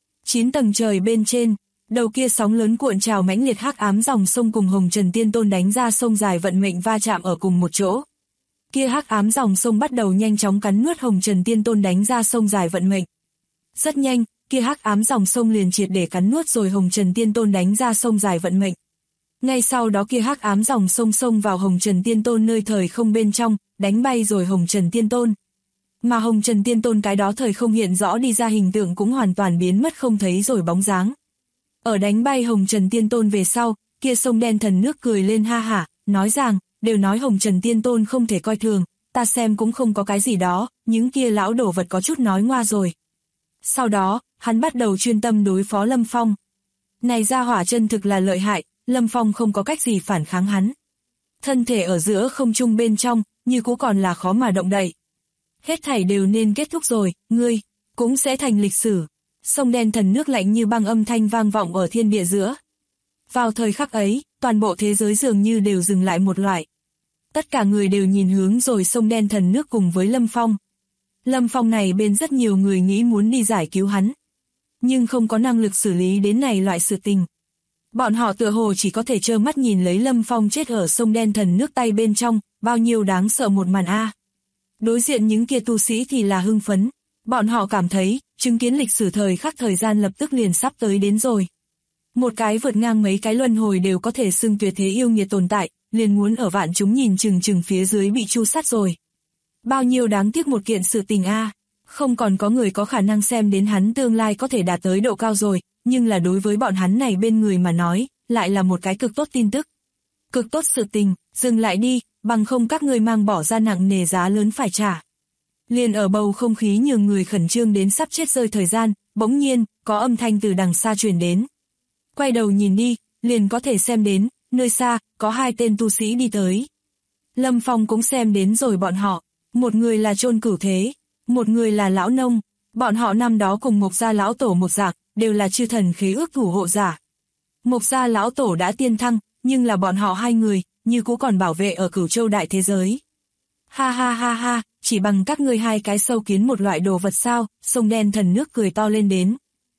9 tầng trời bên trên, đầu kia sóng lớn cuộn trào mãnh liệt hắc ám dòng sông cùng Hồng Trần Tiên Tôn đánh ra sông dài vận mệnh va chạm ở cùng một chỗ. Kia hắc ám dòng sông bắt đầu nhanh chóng cắn nuốt Hồng Trần Tiên Tôn đánh ra sông dài vận mệnh. Rất nhanh, kia hắc ám dòng sông liền triệt để cắn nuốt rồi Hồng Trần Tiên Tôn đánh ra sông dài vận mệnh. Ngay sau đó kia hắc ám dòng sông xông vào Hồng Trần Tiên Tôn nơi thời không bên trong, đánh bay rồi Hồng Trần Tiên Tôn. Mà Hồng Trần Tiên Tôn cái đó thời không hiện rõ đi ra hình tượng cũng hoàn toàn biến mất không thấy rồi bóng dáng. Ở đánh bay Hồng Trần Tiên Tôn về sau, kia sông đen thần nước cười lên ha hả, nói rằng, đều nói Hồng Trần Tiên Tôn không thể coi thường, ta xem cũng không có cái gì đó, những kia lão đổ vật có chút nói ngoa rồi. Sau đó, hắn bắt đầu chuyên tâm đối phó Lâm Phong. Này ra hỏa chân thực là lợi hại, Lâm Phong không có cách gì phản kháng hắn. Thân thể ở giữa không trung bên trong, như cũ còn là khó mà động đậy. Hết thảy đều nên kết thúc rồi, ngươi cũng sẽ thành lịch sử. Sông đen thần nước lạnh như băng âm thanh vang vọng ở thiên địa giữa. Vào thời khắc ấy, toàn bộ thế giới dường như đều dừng lại một loại. Tất cả người đều nhìn hướng rồi sông đen thần nước cùng với Lâm Phong. Lâm Phong này bên rất nhiều người nghĩ muốn đi giải cứu hắn, nhưng không có năng lực xử lý đến này loại sự tình. Bọn họ tựa hồ chỉ có thể trơ mắt nhìn lấy Lâm Phong chết ở sông đen thần nước tay bên trong, bao nhiêu đáng sợ một màn a. Đối diện những kia tu sĩ thì là hưng phấn, bọn họ cảm thấy, chứng kiến lịch sử thời khắc thời gian lập tức liền sắp tới đến rồi. Một cái vượt ngang mấy cái luân hồi đều có thể xưng tuyệt thế yêu nghiệt tồn tại, liền muốn ở vạn chúng nhìn chừng chừng phía dưới bị chu sát rồi. Bao nhiêu đáng tiếc một kiện sự tình a, không còn có người có khả năng xem đến hắn tương lai có thể đạt tới độ cao rồi, nhưng là đối với bọn hắn này bên người mà nói, lại là một cái cực tốt tin tức. Cực tốt sự tình, dừng lại đi, bằng không các ngươi mang bỏ ra nặng nề giá lớn phải trả. Liền ở bầu không khí nhường người khẩn trương đến sắp chết rơi thời gian, bỗng nhiên, có âm thanh từ đằng xa truyền đến. Quay đầu nhìn đi, liền có thể xem đến, nơi xa, có hai tên tu sĩ đi tới. Lâm Phong cũng xem đến rồi bọn họ, một người là Chôn Cửu Thế, một người là Lão Nông, bọn họ năm đó cùng Mộc Gia Lão Tổ một dạng, đều là chư thần khế ước thủ hộ giả. Mộc Gia Lão Tổ đã tiên thăng, nhưng là bọn họ hai người, như cũ còn bảo vệ ở Cửu Châu đại thế giới. Ha ha ha ha, chỉ bằng các ngươi hai cái sâu kiến một loại đồ vật sao, sông đen thần nước cười to lên đến.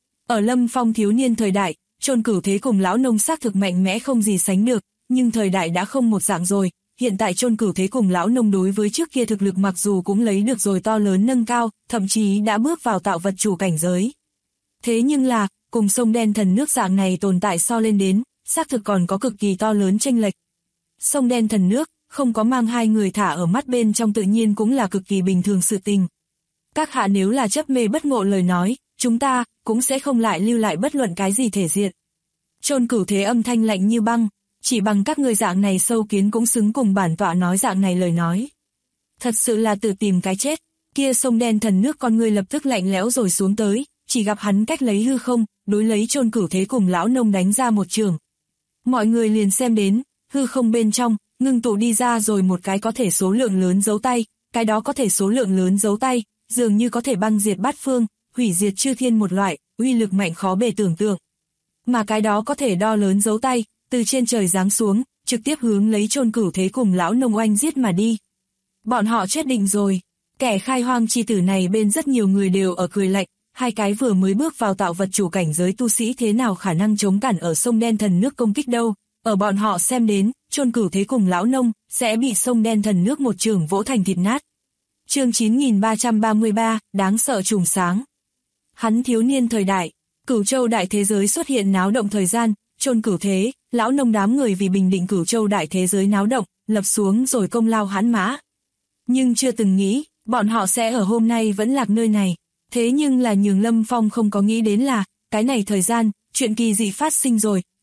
Ở Lâm Phong thiếu niên thời đại, Chôn Cửu Thế cùng Lão Nông xác thực mạnh mẽ không gì sánh được, nhưng thời đại đã không một dạng rồi, hiện tại Chôn Cửu Thế cùng Lão Nông đối với trước kia thực lực mặc dù cũng lấy được rồi to lớn nâng cao, thậm chí đã bước vào tạo vật chủ cảnh giới. Thế nhưng là, cùng sông đen thần nước dạng này tồn tại so lên đến, xác thực còn có cực kỳ to lớn chênh lệch. Sông đen thần nước, không có mang hai người thả ở mắt bên trong tự nhiên cũng là cực kỳ bình thường sự tình. Các hạ nếu là chấp mê bất ngộ lời nói, chúng ta cũng sẽ không lại lưu lại bất luận cái gì thể diện. Chôn Cửu Thế âm thanh lạnh như băng, chỉ bằng các người dạng này sâu kiến cũng xứng cùng bản tọa nói dạng này lời nói. Thật sự là tự tìm cái chết. Kia sông đen thần nước con người lập tức lạnh lẽo rồi xuống tới, chỉ gặp hắn cách lấy hư không, đối lấy Chôn Cửu Thế cùng Lão Nông đánh ra một trường. Mọi người liền xem đến, hư không bên trong, ngưng tụ đi ra rồi một cái có thể số lượng lớn dấu tay, cái đó có thể số lượng lớn dấu tay, dường như có thể băng diệt bát phương, hủy diệt chư thiên một loại, uy lực mạnh khó bề tưởng tượng. Mà cái đó có thể đo lớn dấu tay, từ trên trời giáng xuống, trực tiếp hướng lấy Chôn Cửu Thế cùng Lão Nông oanh giết mà đi. Bọn họ chết định rồi, kẻ khai hoang chi tử này bên rất nhiều người đều ở cười lạnh, hai cái vừa mới bước vào tạo vật chủ cảnh giới tu sĩ thế nào khả năng chống cản ở sông đen thần nước công kích đâu, ở bọn họ xem đến, Chôn Cửu Thế cùng Lão Nông sẽ bị sông đen thần nước một trường vỗ thành thịt nát. Chương 9333, đáng sợ trùng sáng. Hắn thiếu niên thời đại, Cửu Châu đại thế giới xuất hiện náo động thời gian, Chôn Cửu Thế, Lão Nông đám người vì bình định Cửu Châu đại thế giới náo động, lập xuống rồi công lao hãn mã. Nhưng chưa từng nghĩ, bọn họ sẽ ở hôm nay vẫn lạc nơi này. Thế nhưng là nhường Lâm Phong không có nghĩ đến là, cái này thời gian, chuyện kỳ dị phát sinh rồi,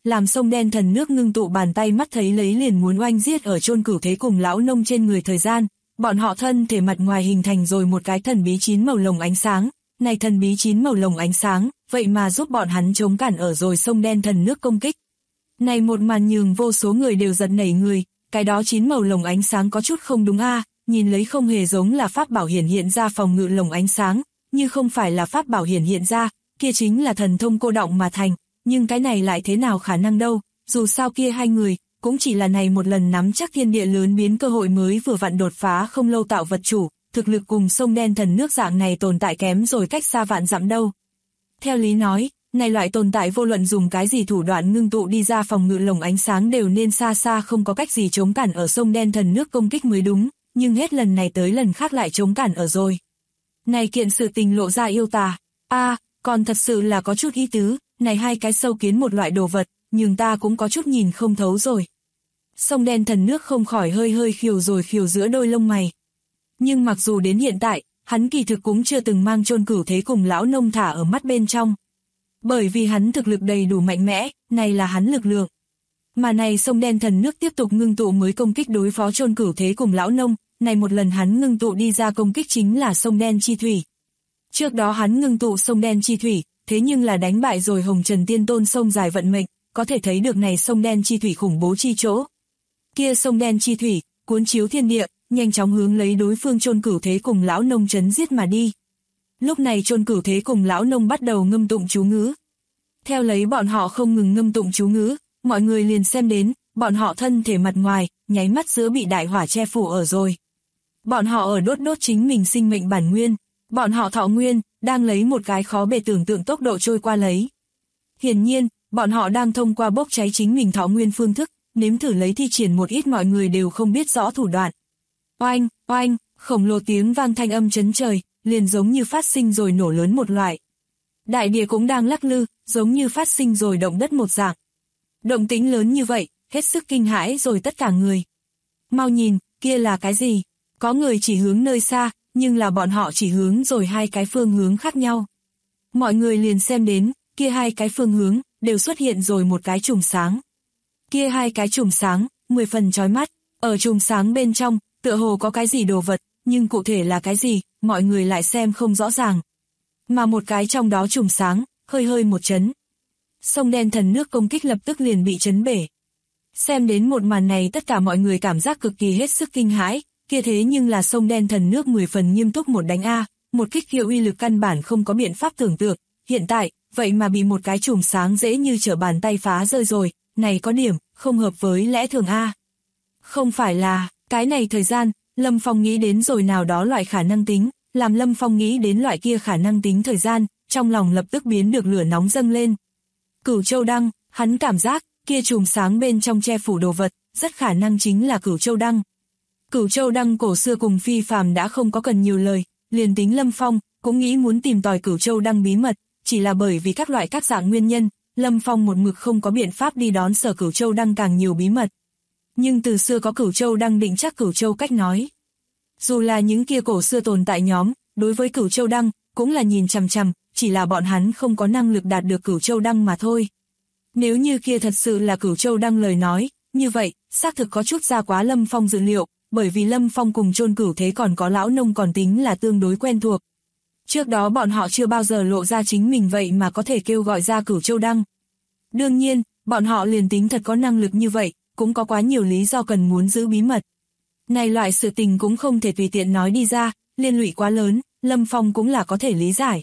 làm sông đen thần nước ngưng tụ bàn tay mắt thấy lấy liền muốn oanh giết ở chôn cửu thế cùng lão nông trên người thời gian, bọn họ thân thể mặt ngoài hình thành rồi một cái thần bí 9 màu lồng ánh sáng, này thần bí 9 màu lồng ánh sáng, vậy mà giúp bọn hắn chống cản ở rồi sông đen thần nước công kích. Này một màn nhường vô số người đều giật nảy người, cái đó 9 màu lồng ánh sáng có chút không đúng a, nhìn lấy không hề giống là pháp bảo hiển hiện ra phòng ngự lồng ánh sáng, như không phải là pháp bảo hiển hiện ra, kia chính là thần thông cô động mà thành, nhưng cái này lại thế nào khả năng đâu, dù sao kia hai người, cũng chỉ là này một lần nắm chắc thiên địa lớn biến cơ hội mới vừa vặn đột phá không lâu tạo vật chủ, thực lực cùng sông đen thần nước dạng này tồn tại kém rồi cách xa vạn dặm đâu. Theo lý nói, này loại tồn tại vô luận dùng cái gì thủ đoạn ngưng tụ đi ra phòng ngự lồng ánh sáng đều nên xa xa không có cách gì chống cản ở sông đen thần nước công kích mới đúng, nhưng hết lần này tới lần khác lại chống cản ở rồi. Này kiện sự tình lộ ra yêu tà, còn thật sự là có chút ý tứ, này hai cái sâu kiến một loại đồ vật, nhưng ta cũng có chút nhìn không thấu rồi. Sông đen thần nước không khỏi hơi khiều rồi khiều giữa đôi lông mày. Nhưng mặc dù đến hiện tại, hắn kỳ thực cũng chưa từng mang chôn cửu thế cùng lão nông thả ở mắt bên trong. Bởi vì hắn thực lực đầy đủ mạnh mẽ, này là hắn lực lượng. Mà này sông đen thần nước tiếp tục ngưng tụ mới công kích đối phó chôn cửu thế cùng lão nông, này một lần hắn ngưng tụ đi ra công kích chính là sông đen chi thủy. Trước đó hắn ngưng tụ sông đen chi thủy, thế nhưng là đánh bại rồi Hồng Trần Tiên Tôn sông dài vận mệnh, có thể thấy được này sông đen chi thủy khủng bố chi chỗ. Kia sông đen chi thủy, cuốn chiếu thiên địa, nhanh chóng hướng lấy đối phương chôn cửu thế cùng lão nông trấn giết mà đi. Lúc này chôn cửu thế cùng lão nông bắt đầu ngâm tụng chú ngữ. Theo lấy bọn họ không ngừng ngâm tụng chú ngữ, mọi người liền xem đến, bọn họ thân thể mặt ngoài, nháy mắt giữa bị đại hỏa che phủ ở rồi. Bọn họ ở đốt chính mình sinh mệnh bản nguyên, bọn họ thọ nguyên, đang lấy một cái khó bề tưởng tượng tốc độ trôi qua lấy. Hiển nhiên, bọn họ đang thông qua bốc cháy chính mình thọ nguyên phương thức, nếm thử lấy thi triển một ít mọi người đều không biết rõ thủ đoạn. Oanh, oanh, khổng lồ tiếng vang thanh âm chấn trời, liền giống như phát sinh rồi nổ lớn một loại. Đại địa cũng đang lắc lư, giống như phát sinh rồi động đất một dạng. Động tĩnh lớn như vậy, hết sức kinh hãi rồi tất cả người. Mau nhìn, kia là cái gì? Có người chỉ hướng nơi xa, nhưng là bọn họ chỉ hướng rồi hai cái phương hướng khác nhau. Mọi người liền xem đến, kia hai cái phương hướng, đều xuất hiện rồi một cái chùm sáng. Kia hai cái chùm sáng, 10 phần chói mắt, ở chùm sáng bên trong, tựa hồ có cái gì đồ vật, nhưng cụ thể là cái gì, mọi người lại xem không rõ ràng. Mà một cái trong đó chùm sáng, hơi một chấn. Sông đen thần nước công kích lập tức liền bị chấn bể. Xem đến một màn này tất cả mọi người cảm giác cực kỳ hết sức kinh hãi, kia thế nhưng là sông đen thần nước 10 phần nghiêm túc một đánh A, một kích kia uy lực căn bản không có biện pháp tưởng tượng, hiện tại, vậy mà bị một cái chùm sáng dễ như trở bàn tay phá rơi rồi, này có điểm, không hợp với lẽ thường A. Không phải là, cái này thời gian, Lâm Phong nghĩ đến rồi nào đó loại khả năng tính, làm Lâm Phong nghĩ đến loại kia khả năng tính thời gian, trong lòng lập tức biến được lửa nóng dâng lên. Cửu Châu Đăng, hắn cảm giác, kia chùm sáng bên trong che phủ đồ vật, rất khả năng chính là Cửu Châu Đăng. Cửu Châu Đăng cổ xưa cùng phi phàm đã không có cần nhiều lời, liền tính Lâm Phong, cũng nghĩ muốn tìm tòi Cửu Châu Đăng bí mật, chỉ là bởi vì các loại các dạng nguyên nhân, Lâm Phong một mực không có biện pháp đi đón sở Cửu Châu Đăng càng nhiều bí mật. Nhưng từ xưa có Cửu Châu Đăng định chắc Cửu Châu cách nói. Dù là những kia cổ xưa tồn tại nhóm, đối với Cửu Châu Đăng, cũng là nhìn chằm chằm, chỉ là bọn hắn không có năng lực đạt được Cửu Châu Đăng mà thôi. Nếu như kia thật sự là Cửu Châu Đăng lời nói, như vậy, xác thực có chút ra quá Lâm Phong dự liệu, bởi vì Lâm Phong cùng chôn cửu thế còn có lão nông còn tính là tương đối quen thuộc. Trước đó bọn họ chưa bao giờ lộ ra chính mình vậy mà có thể kêu gọi ra Cửu Châu Đăng. Đương nhiên, bọn họ liền tính thật có năng lực như vậy, cũng có quá nhiều lý do cần muốn giữ bí mật. Này loại sự tình cũng không thể tùy tiện nói đi ra, liên lụy quá lớn, Lâm Phong cũng là có thể lý giải.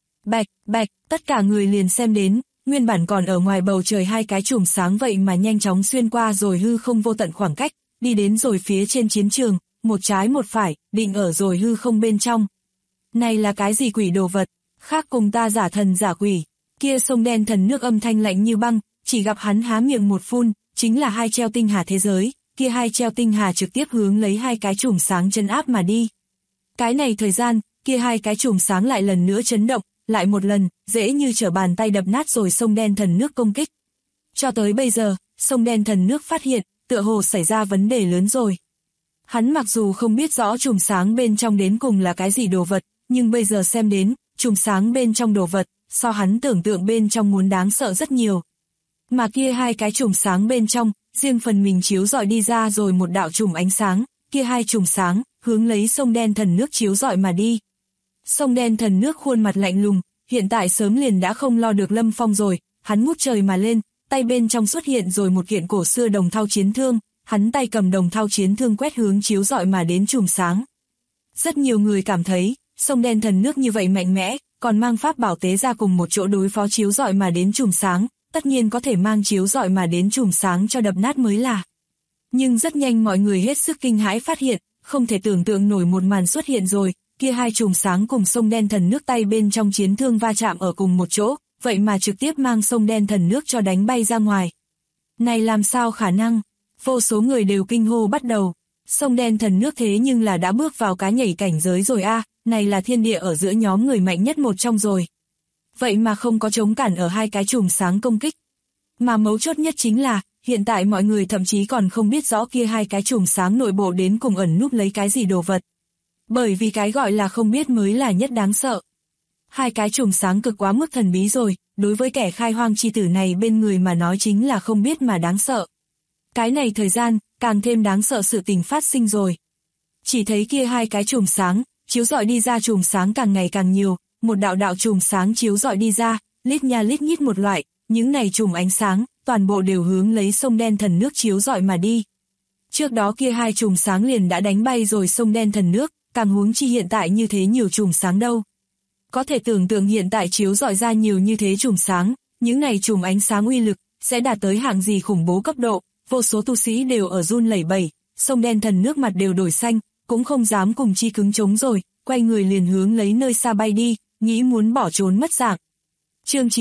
Bạch, tất cả người liền xem đến, nguyên bản còn ở ngoài bầu trời hai cái chùm sáng vậy mà nhanh chóng xuyên qua rồi hư không vô tận khoảng cách, đi đến rồi phía trên chiến trường, một trái một phải, định ở rồi hư không bên trong. Này là cái gì quỷ đồ vật, khác cùng ta giả thần giả quỷ, kia sông đen thần nước âm thanh lạnh như băng, chỉ gặp hắn há miệng một phun, chính là hai treo tinh hà thế giới, kia hai treo tinh hà trực tiếp hướng lấy hai cái chùm sáng chân áp mà đi. Cái này thời gian, kia hai cái chùm sáng lại lần nữa chấn động, lại một lần, dễ như trở bàn tay đập nát rồi sông đen thần nước công kích. Cho tới bây giờ, sông đen thần nước phát hiện, tựa hồ xảy ra vấn đề lớn rồi. Hắn mặc dù không biết rõ chùm sáng bên trong đến cùng là cái gì đồ vật, nhưng bây giờ xem đến, chùm sáng bên trong đồ vật, so hắn tưởng tượng bên trong muốn đáng sợ rất nhiều. Mà kia hai cái chùm sáng bên trong, riêng phần mình chiếu rọi đi ra rồi một đạo chùm ánh sáng, kia hai chùm sáng, hướng lấy sông đen thần nước chiếu rọi mà đi. Sông đen thần nước khuôn mặt lạnh lùng, hiện tại sớm liền đã không lo được Lâm Phong rồi, hắn ngút trời mà lên, tay bên trong xuất hiện rồi một kiện cổ xưa đồng thau chiến thương, hắn tay cầm đồng thau chiến thương quét hướng chiếu rọi mà đến chùm sáng. Rất nhiều người cảm thấy, sông đen thần nước như vậy mạnh mẽ, còn mang pháp bảo tế ra cùng một chỗ đối phó chiếu rọi mà đến chùm sáng, tất nhiên có thể mang chiếu rọi mà đến chùm sáng cho đập nát mới là. Nhưng rất nhanh mọi người hết sức kinh hãi phát hiện, không thể tưởng tượng nổi một màn xuất hiện rồi, kia hai chùm sáng cùng sông đen thần nước tay bên trong chiến thương va chạm ở cùng một chỗ, vậy mà trực tiếp mang sông đen thần nước cho đánh bay ra ngoài. Này làm sao khả năng? Vô số người đều kinh hô bắt đầu. Sông đen thần nước thế nhưng là đã bước vào cái nhảy cảnh giới rồi a, này là thiên địa ở giữa nhóm người mạnh nhất một trong rồi. Vậy mà không có chống cản ở hai cái chùm sáng công kích. Mà mấu chốt nhất chính là, hiện tại mọi người thậm chí còn không biết rõ kia hai cái chùm sáng nội bộ đến cùng ẩn núp lấy cái gì đồ vật. Bởi vì cái gọi là không biết mới là nhất đáng sợ. Hai cái chùm sáng cực quá mức thần bí rồi, đối với kẻ khai hoang chi tử này bên người mà nói chính là không biết mà đáng sợ. Cái này thời gian, càng thêm đáng sợ sự tình phát sinh rồi. Chỉ thấy kia hai cái chùm sáng, chiếu rọi đi ra chùm sáng càng ngày càng nhiều, một đạo đạo chùm sáng chiếu rọi đi ra, lít nha lít nhít một loại, những này chùm ánh sáng, toàn bộ đều hướng lấy sông đen thần nước chiếu rọi mà đi. Trước đó kia hai chùm sáng liền đã đánh bay rồi sông đen thần nước, càng huống chi hiện tại như thế nhiều chùm sáng đâu. Có thể tưởng tượng hiện tại chiếu rọi ra nhiều như thế chùm sáng, những này chùm ánh sáng uy lực, sẽ đạt tới hạng gì khủng bố cấp độ, vô số tu sĩ đều ở run lẩy bẩy, sông đen thần nước mặt đều đổi xanh, cũng không dám cùng chi cứng chống rồi, quay người liền hướng lấy nơi xa bay đi, nghĩ muốn bỏ trốn mất dạng. Chương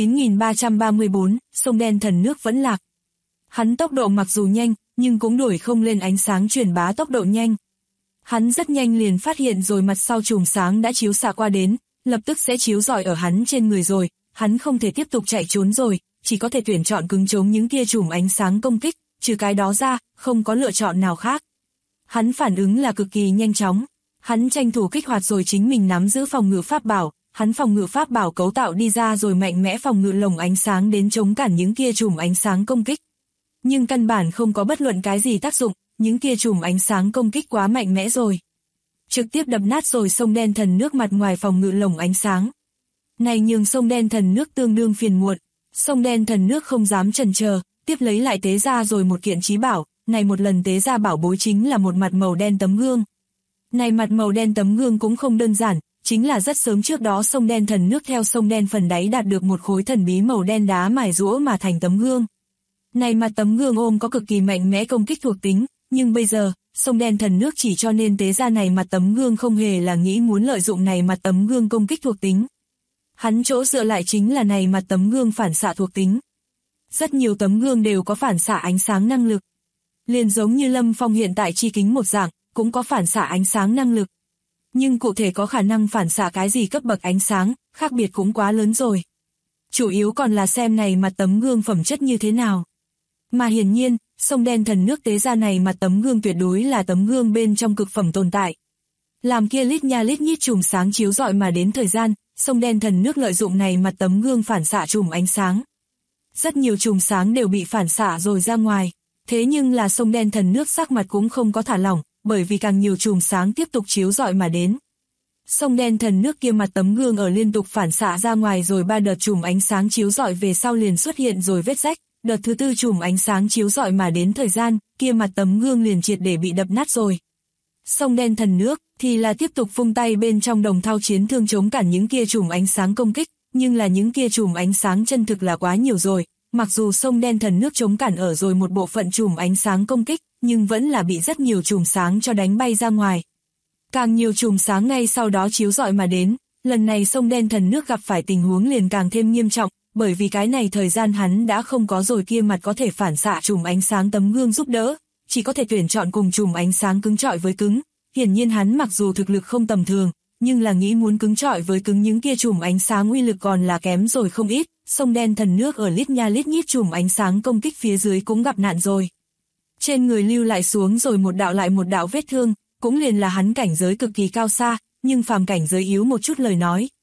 9334, sông đen thần nước vẫn lạc. Hắn tốc độ mặc dù nhanh, nhưng cũng đuổi không lên ánh sáng truyền bá tốc độ nhanh. Hắn rất nhanh liền phát hiện rồi mặt sau chùm sáng đã chiếu xạ qua đến, lập tức sẽ chiếu rọi ở hắn trên người rồi, hắn không thể tiếp tục chạy trốn rồi, chỉ có thể tuyển chọn cứng chống những kia chùm ánh sáng công kích, trừ cái đó ra, không có lựa chọn nào khác. Hắn phản ứng là cực kỳ nhanh chóng, hắn tranh thủ kích hoạt rồi chính mình nắm giữ phòng ngự pháp bảo, hắn phòng ngự pháp bảo cấu tạo đi ra rồi mạnh mẽ phòng ngự lồng ánh sáng đến chống cản những kia chùm ánh sáng công kích. Nhưng căn bản không có bất luận cái gì tác dụng, những kia chùm ánh sáng công kích quá mạnh mẽ rồi. Trực tiếp đập nát rồi sông đen thần nước mặt ngoài phòng ngự lồng ánh sáng. Này nhường sông đen thần nước tương đương phiền muộn, sông đen thần nước không dám chần chờ, tiếp lấy lại tế ra rồi một kiện chí bảo, này một lần tế ra bảo bối chính là một mặt màu đen tấm gương. Này mặt màu đen tấm gương cũng không đơn giản, chính là rất sớm trước đó sông đen thần nước theo sông đen phần đáy đạt được một khối thần bí màu đen đá mài rũa mà thành tấm gương. Này mặt tấm gương ôm có cực kỳ mạnh mẽ công kích thuộc tính, nhưng bây giờ, sông đen thần nước chỉ cho nên tế ra này mặt tấm gương không hề là nghĩ muốn lợi dụng này mặt tấm gương công kích thuộc tính. Hắn chỗ dựa lại chính là này mặt tấm gương phản xạ thuộc tính. Rất nhiều tấm gương đều có phản xạ ánh sáng năng lực. Liền giống như Lâm Phong hiện tại chi kính một dạng, cũng có phản xạ ánh sáng năng lực. Nhưng cụ thể có khả năng phản xạ cái gì cấp bậc ánh sáng, khác biệt cũng quá lớn rồi. Chủ yếu còn là xem này mặt tấm gương phẩm chất như thế nào. Mà hiển nhiên, sông đen thần nước tế ra này mặt tấm gương tuyệt đối là tấm gương bên trong cực phẩm tồn tại. Làm kia lít nha lít nhít chùm sáng chiếu rọi mà đến thời gian, sông đen thần nước lợi dụng này mặt tấm gương phản xạ chùm ánh sáng. Rất nhiều chùm sáng đều bị phản xạ rồi ra ngoài. Thế nhưng là sông đen thần nước sắc mặt cũng không có thả lỏng, bởi vì càng nhiều chùm sáng tiếp tục chiếu rọi mà đến. Sông đen thần nước kia mặt tấm gương ở liên tục phản xạ ra ngoài rồi ba đợt chùm ánh sáng chiếu rọi về sau liền xuất hiện rồi vết rách, đợt thứ tư chùm ánh sáng chiếu rọi mà đến thời gian, kia mặt tấm gương liền triệt để bị đập nát rồi. Sông đen thần nước thì là tiếp tục vung tay bên trong đồng thau chiến thương chống cản những kia chùm ánh sáng công kích, nhưng là những kia chùm ánh sáng chân thực là quá nhiều rồi. Mặc dù sông đen thần nước chống cản ở rồi một bộ phận chùm ánh sáng công kích, nhưng vẫn là bị rất nhiều chùm sáng cho đánh bay ra ngoài. Càng nhiều chùm sáng ngay sau đó chiếu rọi mà đến, lần này sông đen thần nước gặp phải tình huống liền càng thêm nghiêm trọng, bởi vì cái này thời gian hắn đã không có rồi kia mặt có thể phản xạ chùm ánh sáng tấm gương giúp đỡ, chỉ có thể tuyển chọn cùng chùm ánh sáng cứng chọi với cứng. Hiển nhiên hắn mặc dù thực lực không tầm thường, nhưng là nghĩ muốn cứng chọi với cứng những kia chùm ánh sáng uy lực còn là kém rồi không ít. Sông đen thần nước ở lít nha lít nhít chùm ánh sáng công kích phía dưới cũng gặp nạn rồi. Trên người lưu lại xuống rồi một đạo lại một đạo vết thương, cũng liền là hắn cảnh giới cực kỳ cao xa, nhưng phàm cảnh giới yếu một chút lời nói,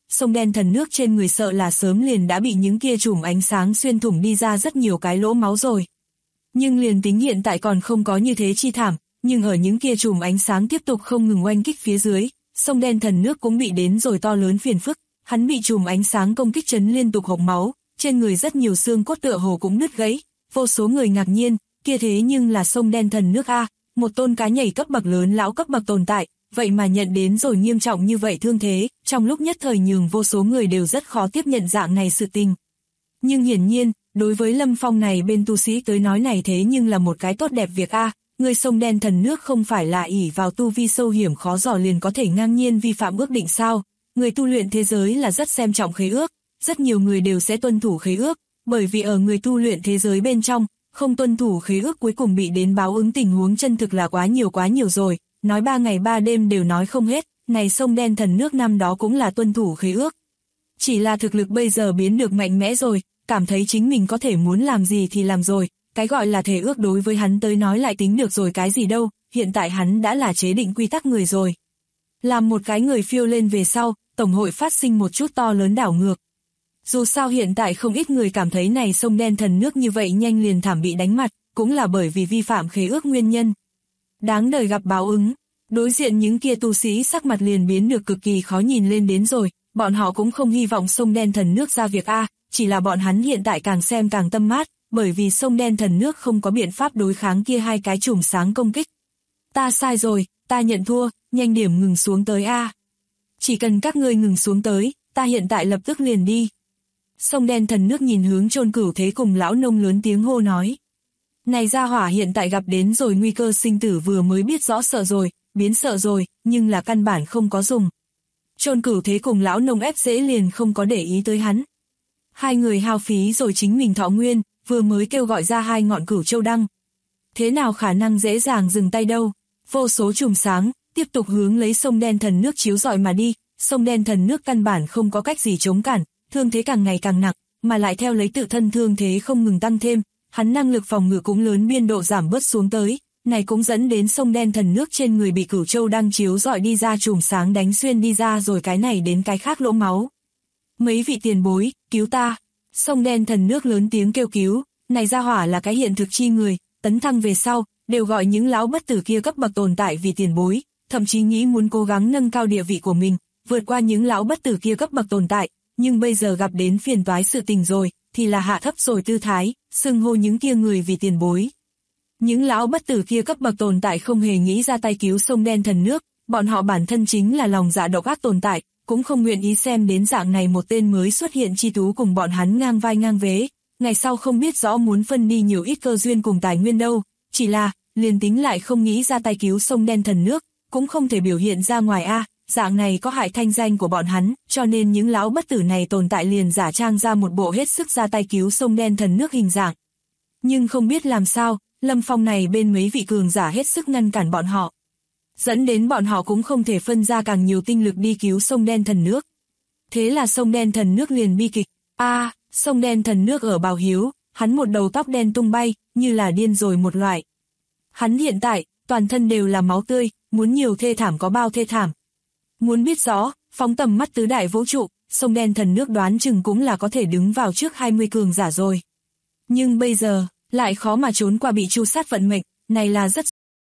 sông đen thần nước trên người sợ là sớm liền đã bị những kia chùm ánh sáng xuyên thủng đi ra rất nhiều cái lỗ máu rồi. Nhưng liền tính hiện tại còn không có như thế chi thảm, nhưng ở những kia chùm ánh sáng tiếp tục không ngừng oanh kích phía dưới, sông đen thần nước cũng bị đến rồi to lớn phiền phức, hắn bị chùm ánh sáng công kích chấn liên tục hộc máu, trên người rất nhiều xương cốt tựa hồ cũng nứt gãy, vô số người ngạc nhiên, kia thế nhưng là sông đen thần nước a, một tôn cá nhảy cấp bậc lớn lão cấp bậc tồn tại, vậy mà nhận đến rồi nghiêm trọng như vậy thương thế, trong lúc nhất thời nhường vô số người đều rất khó tiếp nhận dạng này sự tình. Nhưng hiển nhiên, đối với Lâm Phong này bên tu sĩ tới nói này thế nhưng là một cái tốt đẹp việc a, người sông đen thần nước không phải là ỷ vào tu vi sâu hiểm khó dò liền có thể ngang nhiên vi phạm ước định sao, người tu luyện thế giới là rất xem trọng khế ước, rất nhiều người đều sẽ tuân thủ khế ước, bởi vì ở người tu luyện thế giới bên trong, không tuân thủ khế ước cuối cùng bị đến báo ứng tình huống chân thực là quá nhiều rồi, nói 3 ngày 3 đêm đều nói không hết, này sông đen thần nước năm đó cũng là tuân thủ khế ước. Chỉ là thực lực bây giờ biến được mạnh mẽ rồi, cảm thấy chính mình có thể muốn làm gì thì làm rồi, cái gọi là thể ước đối với hắn tới nói lại tính được rồi cái gì đâu, hiện tại hắn đã là chế định quy tắc người rồi. Làm một cái người phiêu lên về sau, Tổng hội phát sinh một chút to lớn đảo ngược. Dù sao hiện tại không ít người cảm thấy này sông đen thần nước như vậy nhanh liền thảm bị đánh mặt, cũng là bởi vì vi phạm khế ước nguyên nhân. Đáng đời gặp báo ứng, đối diện những kia tu sĩ sắc mặt liền biến được cực kỳ khó nhìn lên đến rồi, bọn họ cũng không hy vọng sông đen thần nước ra việc a, chỉ là bọn hắn hiện tại càng xem càng tâm mát, bởi vì sông đen thần nước không có biện pháp đối kháng kia hai cái chùm sáng công kích. Ta sai rồi, ta nhận thua, nhanh điểm ngừng xuống tới a. Chỉ cần các ngươi ngừng xuống tới, ta hiện tại lập tức liền đi. Sông đen thần nước nhìn hướng Chôn Cửu Thế cùng lão nông lớn tiếng hô nói. Này gia hỏa hiện tại gặp đến rồi nguy cơ sinh tử vừa mới biết rõ sợ rồi, biến sợ rồi, nhưng là căn bản không có dùng. Chôn Cửu Thế cùng lão nông ép dễ liền không có để ý tới hắn. Hai người hao phí rồi chính mình thọ nguyên, vừa mới kêu gọi ra hai ngọn cửu châu đăng. Thế nào khả năng dễ dàng dừng tay đâu, vô số chùm sáng, tiếp tục hướng lấy sông đen thần nước chiếu rọi mà đi, sông đen thần nước căn bản không có cách gì chống cản, thương thế càng ngày càng nặng, mà lại theo lấy tự thân thương thế không ngừng tăng thêm, hắn năng lực phòng ngự cũng lớn biên độ giảm bớt xuống tới, này cũng dẫn đến sông đen thần nước trên người bị cửu châu đang chiếu rọi đi ra chùm sáng đánh xuyên đi ra rồi cái này đến cái khác lỗ máu. Mấy vị tiền bối, cứu ta, sông đen thần nước lớn tiếng kêu cứu, này gia hỏa là cái hiện thực chi người, tấn thăng về sau, đều gọi những lão bất tử kia cấp bậc tồn tại vì tiền bối, thậm chí nghĩ muốn cố gắng nâng cao địa vị của mình, vượt qua những lão bất tử kia cấp bậc tồn tại, nhưng bây giờ gặp đến phiền toái sự tình rồi, thì là hạ thấp rồi tư thái, xưng hô những kia người vì tiền bối. Những lão bất tử kia cấp bậc tồn tại không hề nghĩ ra tay cứu sông đen thần nước, bọn họ bản thân chính là lòng dạ độc ác tồn tại, cũng không nguyện ý xem đến dạng này một tên mới xuất hiện chi tú cùng bọn hắn ngang vai ngang vế, ngày sau không biết rõ muốn phân đi nhiều ít cơ duyên cùng tài nguyên đâu, chỉ là, liền tính lại không nghĩ ra tay cứu sông đen thần nước, cũng không thể biểu hiện ra ngoài a, dạng này có hại thanh danh của bọn hắn, cho nên những lão bất tử này tồn tại liền giả trang ra một bộ hết sức ra tay cứu sông đen thần nước hình dạng. Nhưng không biết làm sao, Lâm Phong này bên mấy vị cường giả hết sức ngăn cản bọn họ. Dẫn đến bọn họ cũng không thể phân ra càng nhiều tinh lực đi cứu sông đen thần nước. Thế là sông đen thần nước liền bi kịch. Sông đen thần nước ở bào hiếu, hắn một đầu tóc đen tung bay, như là điên rồi một loại. Hắn hiện tại, toàn thân đều là máu tươi, muốn nhiều thê thảm có bao thê thảm. Muốn biết rõ, phóng tầm mắt tứ đại vũ trụ, sông đen thần nước đoán chừng cũng là có thể đứng vào trước 20 cường giả rồi. Nhưng bây giờ, lại khó mà trốn qua bị tru sát vận mệnh, này là rất...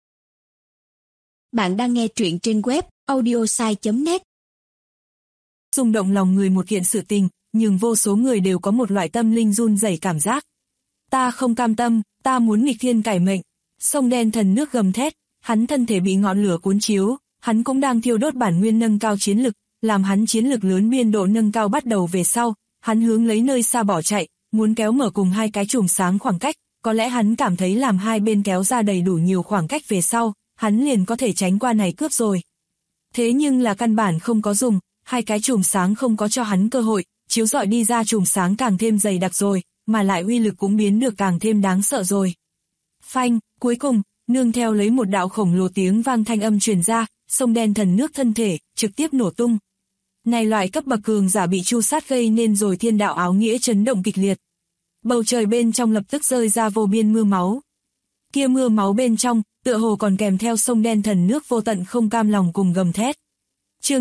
Bạn đang nghe truyện trên web audiosai.net. Rung động lòng người một kiện sự tình, nhưng vô số người đều có một loại tâm linh run rẩy cảm giác. Ta không cam tâm, ta muốn nghịch thiên cải mệnh. Sông đen thần nước gầm thét, hắn thân thể bị ngọn lửa cuốn chiếu, hắn cũng đang thiêu đốt bản nguyên nâng cao chiến lực, làm hắn chiến lực lớn biên độ nâng cao bắt đầu về sau, hắn hướng lấy nơi xa bỏ chạy, muốn kéo mở cùng hai cái chùm sáng khoảng cách, có lẽ hắn cảm thấy làm hai bên kéo ra đầy đủ nhiều khoảng cách về sau, hắn liền có thể tránh qua này cướp rồi. Thế nhưng là căn bản không có dùng, hai cái chùm sáng không có cho hắn cơ hội, chiếu rọi đi ra chùm sáng càng thêm dày đặc rồi, mà lại uy lực cũng biến được càng thêm đáng sợ rồi. Phanh, cuối cùng, nương theo lấy một đạo khổng lồ tiếng vang thanh âm truyền ra, sông đen thần nước thân thể, trực tiếp nổ tung. Này loại cấp bậc cường giả bị tru sát gây nên rồi thiên đạo áo nghĩa chấn động kịch liệt. Bầu trời bên trong lập tức rơi ra vô biên mưa máu. Kia mưa máu bên trong, tựa hồ còn kèm theo sông đen thần nước vô tận không cam lòng cùng gầm thét. Chương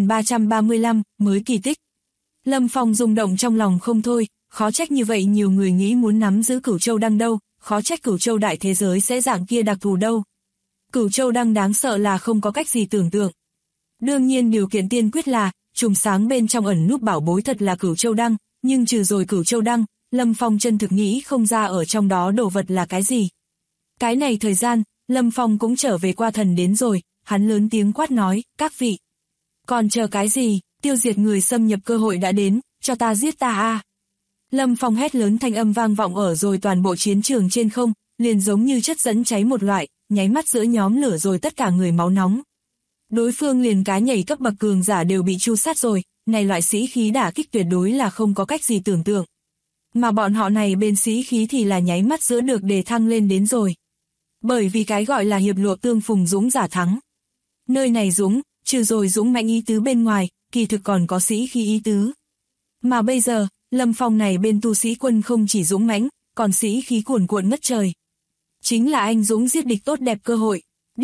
9335, mới kỳ tích. Lâm Phong rung động trong lòng không thôi, khó trách như vậy nhiều người nghĩ muốn nắm giữ Cửu Châu Đăng đâu, khó trách Cửu Châu đại thế giới sẽ dạng kia đặc thù đâu. Cửu Châu Đăng đáng sợ là không có cách gì tưởng tượng. Đương nhiên điều kiện tiên quyết là, chùm sáng bên trong ẩn núp bảo bối thật là Cửu Châu Đăng, nhưng trừ rồi Cửu Châu Đăng, Lâm Phong chân thực nghĩ không ra ở trong đó đồ vật là cái gì. Cái này thời gian, Lâm Phong cũng trở về qua thần đến rồi, hắn lớn tiếng quát nói, các vị. Còn chờ cái gì, tiêu diệt người xâm nhập cơ hội đã đến, cho ta giết ta a. Lâm Phong hét lớn thanh âm vang vọng ở rồi toàn bộ chiến trường trên không, liền giống như chất dẫn cháy một loại, nháy mắt giữa nhóm lửa rồi tất cả người máu nóng. Đối phương liền cá nhảy cấp bậc cường giả đều bị tru sát rồi, này loại sĩ khí đả kích tuyệt đối là không có cách gì tưởng tượng. Mà bọn họ này bên sĩ khí thì là nháy mắt giữa được đề thăng lên đến rồi. Bởi vì cái gọi là hiệp lộ tương phùng dũng giả thắng. Nơi này dũng, trừ rồi dũng mạnh ý tứ bên ngoài, kỳ thực còn có sĩ khí ý tứ. Mà bây giờ, Lâm Phong này bên tu sĩ quân không chỉ dũng mãnh, còn sĩ khí cuồn cuộn ngất trời. Chính là anh dũng giết địch tốt đẹp cơ hội.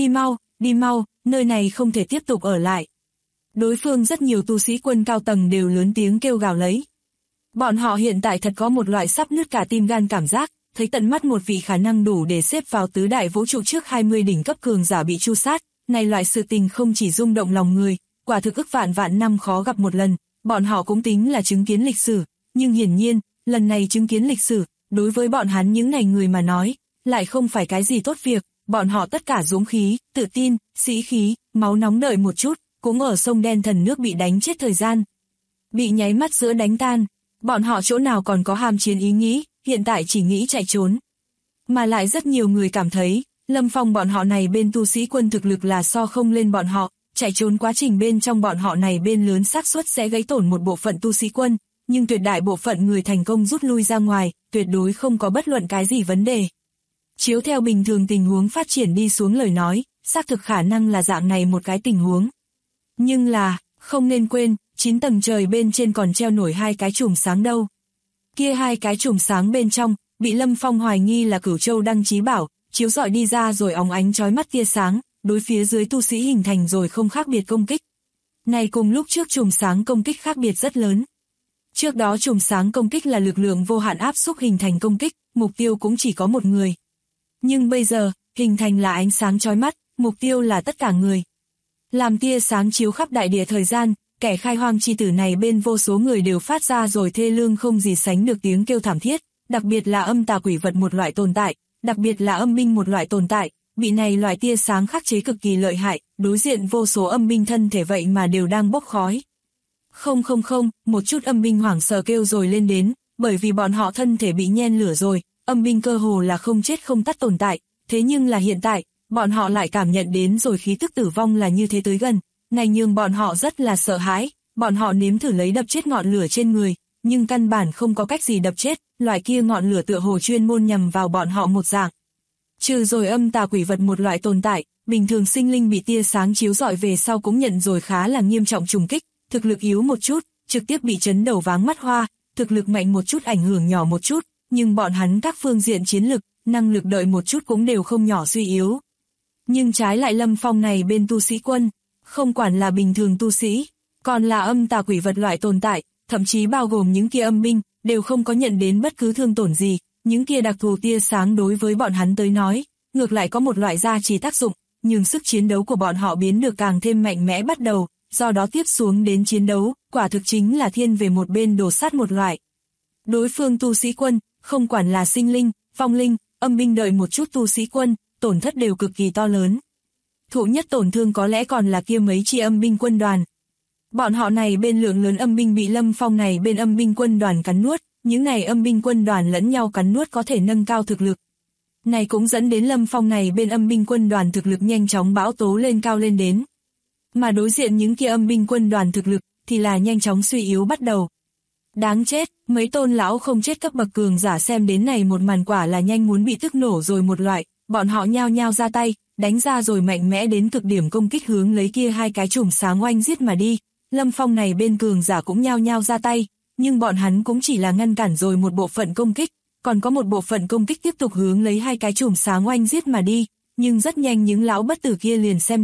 Đi mau, nơi này không thể tiếp tục ở lại. Đối phương rất nhiều tu sĩ quân cao tầng đều lớn tiếng kêu gào lấy. Bọn họ hiện tại thật có một loại sắp nứt cả tim gan cảm giác, thấy tận mắt một vị khả năng đủ để xếp vào tứ đại vũ trụ trước 20 đỉnh cấp cường giả bị tru sát, này loại sự tình không chỉ rung động lòng người, quả thực ức vạn năm khó gặp một lần, bọn họ cũng tính là chứng kiến lịch sử, nhưng hiển nhiên, lần này chứng kiến lịch sử, đối với bọn hắn những này người mà nói, lại không phải cái gì tốt việc, bọn họ tất cả dũng khí, tự tin, sĩ khí, máu nóng đợi một chút, cũng ở sông đen thần nước bị đánh chết thời gian. Bị nháy mắt giữa đánh tan, bọn họ chỗ nào còn có ham chiến ý nghĩ, hiện tại chỉ nghĩ chạy trốn. Mà lại rất nhiều người cảm thấy, Lâm Phong bọn họ này bên tu sĩ quân thực lực là so không lên bọn họ, chạy trốn quá trình bên trong bọn họ này bên lớn xác suất sẽ gây tổn một bộ phận tu sĩ quân, nhưng tuyệt đại bộ phận người thành công rút lui ra ngoài, tuyệt đối không có bất luận cái gì vấn đề. Chiếu theo bình thường tình huống phát triển đi xuống lời nói, xác thực khả năng là dạng này một cái tình huống. Nhưng là, không nên quên, 9 tầng trời bên trên còn treo nổi 2 cái chùm sáng đâu. Kia 2 cái chùm sáng bên trong, bị Lâm Phong hoài nghi là Cửu Châu Đăng chí bảo, chiếu rọi đi ra rồi óng ánh chói mắt tia sáng, đối phía dưới tu sĩ hình thành rồi không khác biệt công kích. Này cùng lúc trước chùm sáng công kích khác biệt rất lớn. Trước đó chùm sáng công kích là lực lượng vô hạn áp xúc hình thành công kích, mục tiêu cũng chỉ có một người. Nhưng bây giờ, hình thành là ánh sáng chói mắt, mục tiêu là tất cả người. Làm tia sáng chiếu khắp đại địa thời gian, kẻ khai hoang chi tử này bên vô số người đều phát ra rồi thê lương không gì sánh được tiếng kêu thảm thiết, đặc biệt là âm tà quỷ vật một loại tồn tại, đặc biệt là âm binh một loại tồn tại, bị này loại tia sáng khắc chế cực kỳ lợi hại, đối diện vô số âm binh thân thể vậy mà đều đang bốc khói. Không, một chút âm binh hoảng sợ kêu rồi lên đến, bởi vì bọn họ thân thể bị nhen lửa rồi, âm binh cơ hồ là không chết không tắt tồn tại, thế nhưng là hiện tại, bọn họ lại cảm nhận đến rồi khí tức tử vong là như thế tới gần, này nhưng bọn họ rất là sợ hãi, bọn họ nếm thử lấy đập chết ngọn lửa trên người, nhưng căn bản không có cách gì đập chết, loại kia ngọn lửa tựa hồ chuyên môn nhằm vào bọn họ một dạng. Trừ rồi âm tà quỷ vật một loại tồn tại, bình thường sinh linh bị tia sáng chiếu rọi về sau cũng nhận rồi khá là nghiêm trọng trùng kích, thực lực yếu một chút, trực tiếp bị chấn đầu váng mắt hoa, thực lực mạnh một chút ảnh hưởng nhỏ một chút, nhưng bọn hắn các phương diện chiến lực, năng lực đợi một chút cũng đều không nhỏ suy yếu. Nhưng trái lại Lâm Phong này bên tu sĩ quân, không quản là bình thường tu sĩ, còn là âm tà quỷ vật loại tồn tại, thậm chí bao gồm những kia âm binh, đều không có nhận đến bất cứ thương tổn gì, những kia đặc thù tia sáng đối với bọn hắn tới nói, ngược lại có một loại gia trì tác dụng, nhưng sức chiến đấu của bọn họ biến được càng thêm mạnh mẽ bắt đầu, do đó tiếp xuống đến chiến đấu, quả thực chính là thiên về một bên đổ sát một loại. Đối phương tu sĩ quân, không quản là sinh linh, vong linh, âm binh đợi một chút tu sĩ quân, tổn thất đều cực kỳ to lớn. Thụ nhất tổn thương có lẽ còn là kia mấy chi âm binh quân đoàn. Bọn họ này bên lượng lớn âm binh bị Lâm Phong này bên âm binh quân đoàn cắn nuốt, những này âm binh quân đoàn lẫn nhau cắn nuốt có thể nâng cao thực lực. Này cũng dẫn đến Lâm Phong này bên âm binh quân đoàn thực lực nhanh chóng bão tố lên cao lên đến. Mà đối diện những kia âm binh quân đoàn thực lực thì là nhanh chóng suy yếu bắt đầu. Đáng chết, mấy tôn lão không chết cấp bậc cường giả xem đến này một màn quả là nhanh muốn bị tức nổ rồi một loại, bọn họ nhao nhao ra tay, đánh ra rồi mạnh mẽ đến cực điểm công kích hướng lấy kia 2 cái chùm sáng oanh giết mà đi. Lâm Phong này bên cường giả cũng nhao nhao ra tay, nhưng bọn hắn cũng chỉ là ngăn cản rồi một bộ phận công kích, còn có một bộ phận công kích tiếp tục hướng lấy 2 cái chùm sáng oanh giết mà đi, nhưng rất nhanh những lão bất tử kia liền xem đến,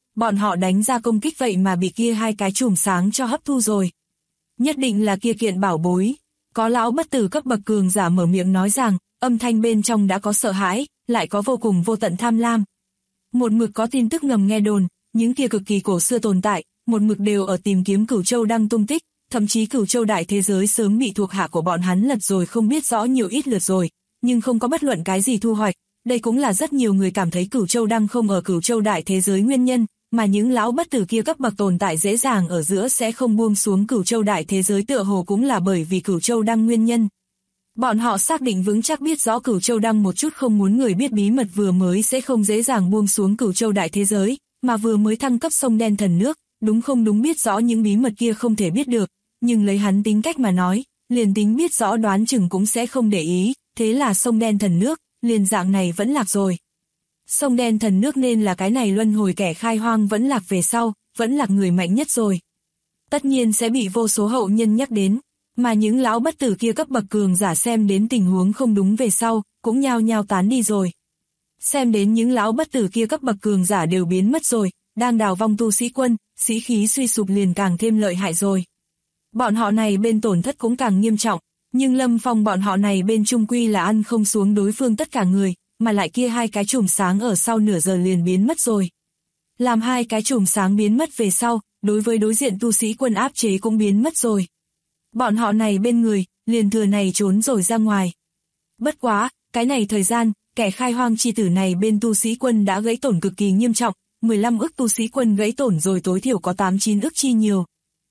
bọn họ đánh ra công kích vậy mà bị kia hai cái chùm sáng cho hấp thu rồi. Nhất định là kia kiện bảo bối. Có lão bất tử cấp bậc cường giả mở miệng nói rằng, âm thanh bên trong đã có sợ hãi, lại có vô cùng vô tận tham lam. Một mực có tin tức ngầm nghe đồn, những kia cực kỳ cổ xưa tồn tại, một mực đều ở tìm kiếm Cửu Châu Đăng tung tích, thậm chí Cửu Châu đại thế giới sớm bị thuộc hạ của bọn hắn lật rồi không biết rõ nhiều ít lượt rồi, nhưng không có bất luận cái gì thu hoạch. Đây cũng là rất nhiều người cảm thấy Cửu Châu Đăng không ở Cửu Châu đại thế giới nguyên nhân, mà những lão bất tử kia cấp bậc tồn tại dễ dàng ở giữa sẽ không buông xuống Cửu Châu đại thế giới tựa hồ cũng là bởi vì Cửu Châu Đăng nguyên nhân. Bọn họ xác định vững chắc biết rõ Cửu Châu Đăng một chút không muốn người biết bí mật vừa mới sẽ không dễ dàng buông xuống Cửu Châu đại thế giới, mà vừa mới thăng cấp sông đen thần nước, đúng không đúng biết rõ những bí mật kia không thể biết được, nhưng lấy hắn tính cách mà nói, liền tính biết rõ đoán chừng cũng sẽ không để ý, thế là sông đen thần nước, liền dạng này vẫn lạc rồi. Sông đen thần nước nên là cái này luân hồi kẻ khai hoang vẫn lạc về sau, vẫn lạc người mạnh nhất rồi. Tất nhiên sẽ bị vô số hậu nhân nhắc đến, mà những lão bất tử kia cấp bậc cường giả xem đến tình huống không đúng về sau, cũng nhao nhao tán đi rồi. Xem đến những lão bất tử kia cấp bậc cường giả đều biến mất rồi, đang đào vong tu sĩ quân, sĩ khí suy sụp liền càng thêm lợi hại rồi. Bọn họ này bên tổn thất cũng càng nghiêm trọng, nhưng Lâm Phong bọn họ này bên chung quy là ăn không xuống đối phương tất cả người, mà lại kia hai cái chùm sáng ở sau nửa giờ liền biến mất rồi. Làm hai cái chùm sáng biến mất về sau, đối với đối diện tu sĩ quân áp chế cũng biến mất rồi. Bọn họ này bên người, liền thừa này trốn rồi ra ngoài. Bất quá, cái này thời gian, kẻ khai hoang chi tử này bên tu sĩ quân đã gãy tổn cực kỳ nghiêm trọng, 15 ức tu sĩ quân gãy tổn rồi tối thiểu có 8-9 ức chi nhiều.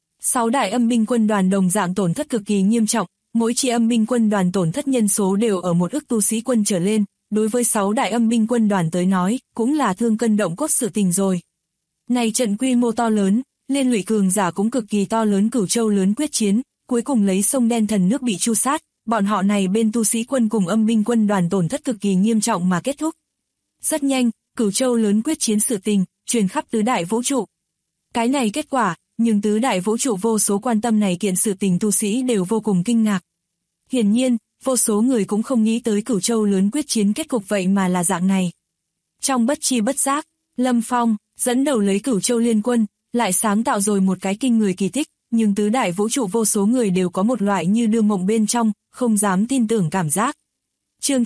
6 đại âm binh quân đoàn đồng dạng tổn thất cực kỳ nghiêm trọng, mỗi chi âm binh quân đoàn tổn thất nhân số đều ở 1 ức tu sĩ quân trở lên, đối với 6 đại âm binh quân đoàn tới nói, cũng là thương cân động cốt sự tình rồi. Này trận quy mô to lớn, liên lụy cường giả cũng cực kỳ to lớn Cửu Châu lớn quyết chiến, cuối cùng lấy sông đen thần nước bị chu sát, bọn họ này bên tu sĩ quân cùng âm binh quân đoàn tổn thất cực kỳ nghiêm trọng mà kết thúc. Rất nhanh, Cửu Châu lớn quyết chiến sự tình, truyền khắp tứ đại vũ trụ. Cái này kết quả, nhưng tứ đại vũ trụ vô số quan tâm này kiện sự tình tu sĩ đều vô cùng kinh ngạc. Hiển nhiên, vô số người cũng không nghĩ tới Cửu Châu lớn quyết chiến kết cục vậy mà là dạng này. Trong bất chi bất giác, Lâm Phong, dẫn đầu lấy Cửu Châu liên quân, lại sáng tạo rồi một cái kinh người kỳ tích, nhưng tứ đại vũ trụ vô số người đều có một loại như đưa mộng bên trong, không dám tin tưởng cảm giác. Chương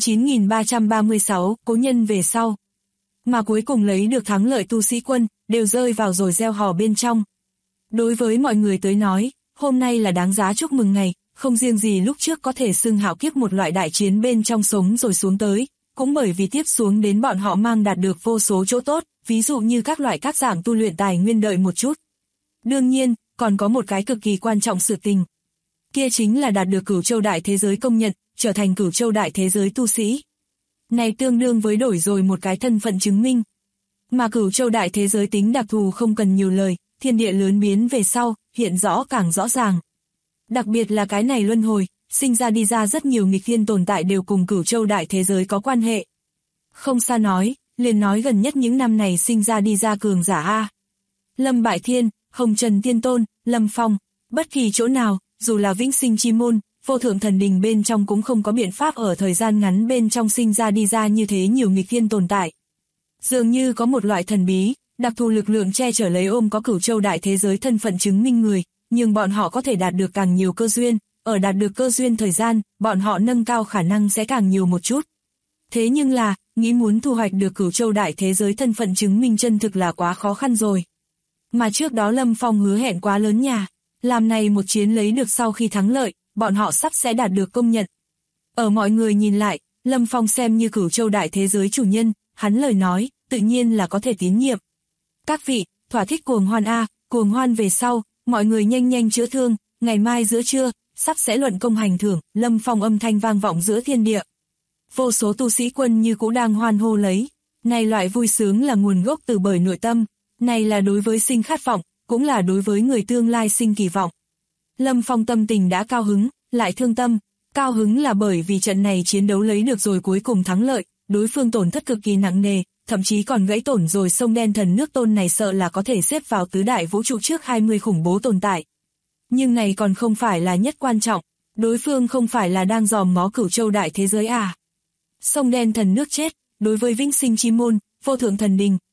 9336, cố nhân về sau. Mà cuối cùng lấy được thắng lợi tu sĩ quân, đều rơi vào rồi gieo hò bên trong. Đối với mọi người tới nói, hôm nay là đáng giá chúc mừng ngày, không riêng gì lúc trước có thể xưng hạo kiếp một loại đại chiến bên trong sống rồi xuống tới, cũng bởi vì tiếp xuống đến bọn họ mang đạt được vô số chỗ tốt, ví dụ như các loại các dạng tu luyện tài nguyên đợi một chút. Đương nhiên, còn có một cái cực kỳ quan trọng sự tình. Kia chính là đạt được Cửu Châu đại thế giới công nhận, trở thành Cửu Châu đại thế giới tu sĩ. Này tương đương với đổi rồi một cái thân phận chứng minh. Mà Cửu Châu đại thế giới tính đặc thù không cần nhiều lời, thiên địa lớn biến về sau, hiện rõ càng rõ ràng. Đặc biệt là cái này luân hồi, sinh ra đi ra rất nhiều nghịch thiên tồn tại đều cùng Cửu Châu đại thế giới có quan hệ. Không xa nói, liền nói gần nhất những năm này sinh ra đi ra cường giả A. Lâm Bại Thiên, Hồng Trần Tiên Tôn, Lâm Phong, bất kỳ chỗ nào, dù là Vĩnh Sinh Chi Môn, Vô Thượng Thần Đình bên trong cũng không có biện pháp ở thời gian ngắn bên trong sinh ra đi ra như thế nhiều nghịch thiên tồn tại. Dường như có một loại thần bí, đặc thù lực lượng che chở lấy ôm có Cửu Châu đại thế giới thân phận chứng minh người, nhưng bọn họ có thể đạt được càng nhiều cơ duyên, ở đạt được cơ duyên thời gian, bọn họ nâng cao khả năng sẽ càng nhiều một chút. Thế nhưng là, nghĩ muốn thu hoạch được Cửu Châu đại thế giới thân phận chứng minh chân thực là quá khó khăn rồi. Mà trước đó Lâm Phong hứa hẹn quá lớn nhà, làm này một chiến lấy được sau khi thắng lợi, bọn họ sắp sẽ đạt được công nhận. Ở mọi người nhìn lại, Lâm Phong xem như Cửu Châu đại thế giới chủ nhân, hắn lời nói, tự nhiên là có thể tín nhiệm. Các vị, thỏa thích cuồng hoan A, cuồng hoan về sau, mọi người nhanh nhanh chữa thương, ngày mai giữa trưa, sắp sẽ luận công hành thưởng, Lâm Phong âm thanh vang vọng giữa thiên địa. Vô số tu sĩ quân như cũ đang hoan hô lấy, này loại vui sướng là nguồn gốc từ bởi nội tâm, này là đối với sinh khát vọng, cũng là đối với người tương lai sinh kỳ vọng. Lâm Phong tâm tình đã cao hứng, lại thương tâm, cao hứng là bởi vì trận này chiến đấu lấy được rồi cuối cùng thắng lợi, đối phương tổn thất cực kỳ nặng nề, thậm chí còn gãy tổn rồi sông đen thần nước tôn này sợ là có thể xếp vào tứ đại vũ trụ trước 20 khủng bố tồn tại. Nhưng này còn không phải là nhất quan trọng, đối phương không phải là đang dòm ngó Cửu Châu đại thế giới à. Sông đen thần nước chết, đối với Vĩnh Sinh Chi Môn, Vô Thượng Thần Đình,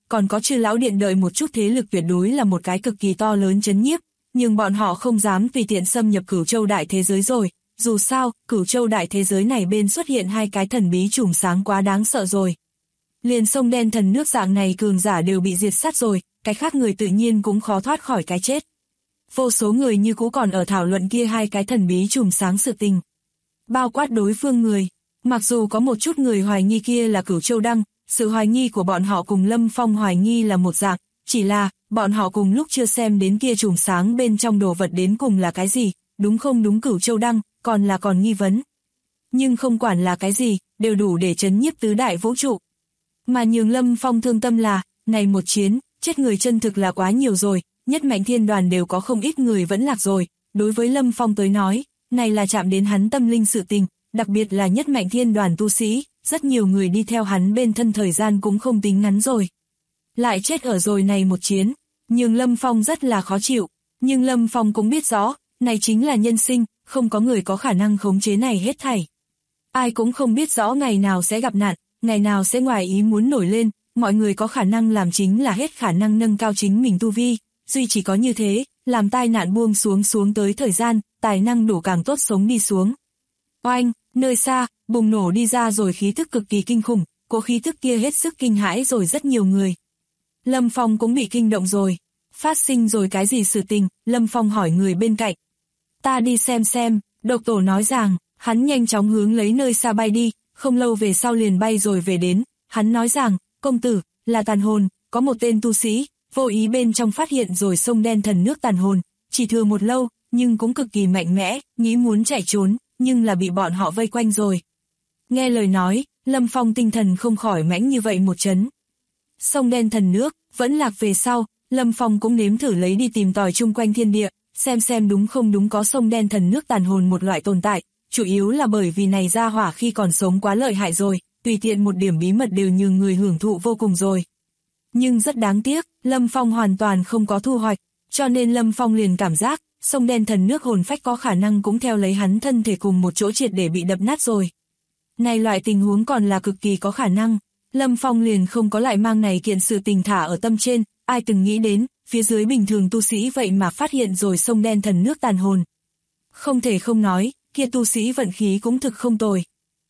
còn có Chư Lão Điện đợi một chút thế lực tuyệt đối là một cái cực kỳ to lớn chấn nhiếp, nhưng bọn họ không dám tùy tiện xâm nhập Cửu Châu đại thế giới rồi, dù sao, Cửu Châu đại thế giới này bên xuất hiện hai cái thần bí chùm sáng quá đáng sợ rồi. Liền sông đen thần nước dạng này cường giả đều bị diệt sát rồi, cái khác người tự nhiên cũng khó thoát khỏi cái chết. Vô số người như cũ còn ở thảo luận kia hai cái thần bí chùm sáng sự tình. Bao quát đối phương người, mặc dù có một chút người hoài nghi kia là Cửu Châu Đăng, sự hoài nghi của bọn họ cùng Lâm Phong hoài nghi là một dạng, chỉ là, bọn họ cùng lúc chưa xem đến kia chùm sáng bên trong đồ vật đến cùng là cái gì, đúng không đúng Cửu Châu Đăng, còn nghi vấn. Nhưng không quản là cái gì, đều đủ để chấn nhiếp tứ đại vũ trụ. Mà nhường Lâm Phong thương tâm là, này một chiến, chết người chân thực là quá nhiều rồi, nhất mạnh thiên đoàn đều có không ít người vẫn lạc rồi, đối với Lâm Phong tới nói, này là chạm đến hắn tâm linh sự tình, đặc biệt là nhất mạnh thiên đoàn tu sĩ, rất nhiều người đi theo hắn bên thân thời gian cũng không tính ngắn rồi. Lại chết ở rồi này một chiến, nhưng Lâm Phong rất là khó chịu, nhưng Lâm Phong cũng biết rõ, này chính là nhân sinh, không có người có khả năng khống chế này hết thảy. Ai cũng không biết rõ ngày nào sẽ gặp nạn, ngày nào sẽ ngoài ý muốn nổi lên, mọi người có khả năng làm chính là hết khả năng nâng cao chính mình tu vi, duy chỉ có như thế, làm tai nạn buông xuống tới thời gian, tài năng đủ càng tốt sống đi xuống. Oanh, nơi xa, bùng nổ đi ra rồi khí thức cực kỳ kinh khủng, cỗ khí thức kia hết sức kinh hãi rồi rất nhiều người. Lâm Phong cũng bị kinh động rồi, phát sinh rồi cái gì sự tình, Lâm Phong hỏi người bên cạnh. Ta đi xem, độc tổ nói rằng, hắn nhanh chóng hướng lấy nơi xa bay đi, không lâu về sau liền bay rồi về đến, hắn nói rằng, công tử, là tàn hồn, có một tên tu sĩ, vô ý bên trong phát hiện rồi sông đen thần nước tàn hồn, chỉ thừa một lâu, nhưng cũng cực kỳ mạnh mẽ, nghĩ muốn chạy trốn, nhưng là bị bọn họ vây quanh rồi. Nghe lời nói, Lâm Phong tinh thần không khỏi mãnh như vậy một chấn. Sông đen thần nước, vẫn lạc về sau, Lâm Phong cũng nếm thử lấy đi tìm tòi chung quanh thiên địa, xem đúng không đúng có sông đen thần nước tàn hồn một loại tồn tại, chủ yếu là bởi vì này ra hỏa khi còn sống quá lợi hại rồi, tùy tiện một điểm bí mật đều nhường người hưởng thụ vô cùng rồi. Nhưng rất đáng tiếc, Lâm Phong hoàn toàn không có thu hoạch, cho nên Lâm Phong liền cảm giác, sông đen thần nước hồn phách có khả năng cũng theo lấy hắn thân thể cùng một chỗ triệt để bị đập nát rồi. Này loại tình huống còn là cực kỳ có khả năng, Lâm Phong liền không có lại mang này kiện sự tình thả ở tâm trên, ai từng nghĩ đến, phía dưới bình thường tu sĩ vậy mà phát hiện rồi sông đen thần nước tàn hồn. Không thể không nói, kia tu sĩ vận khí cũng thực không tồi.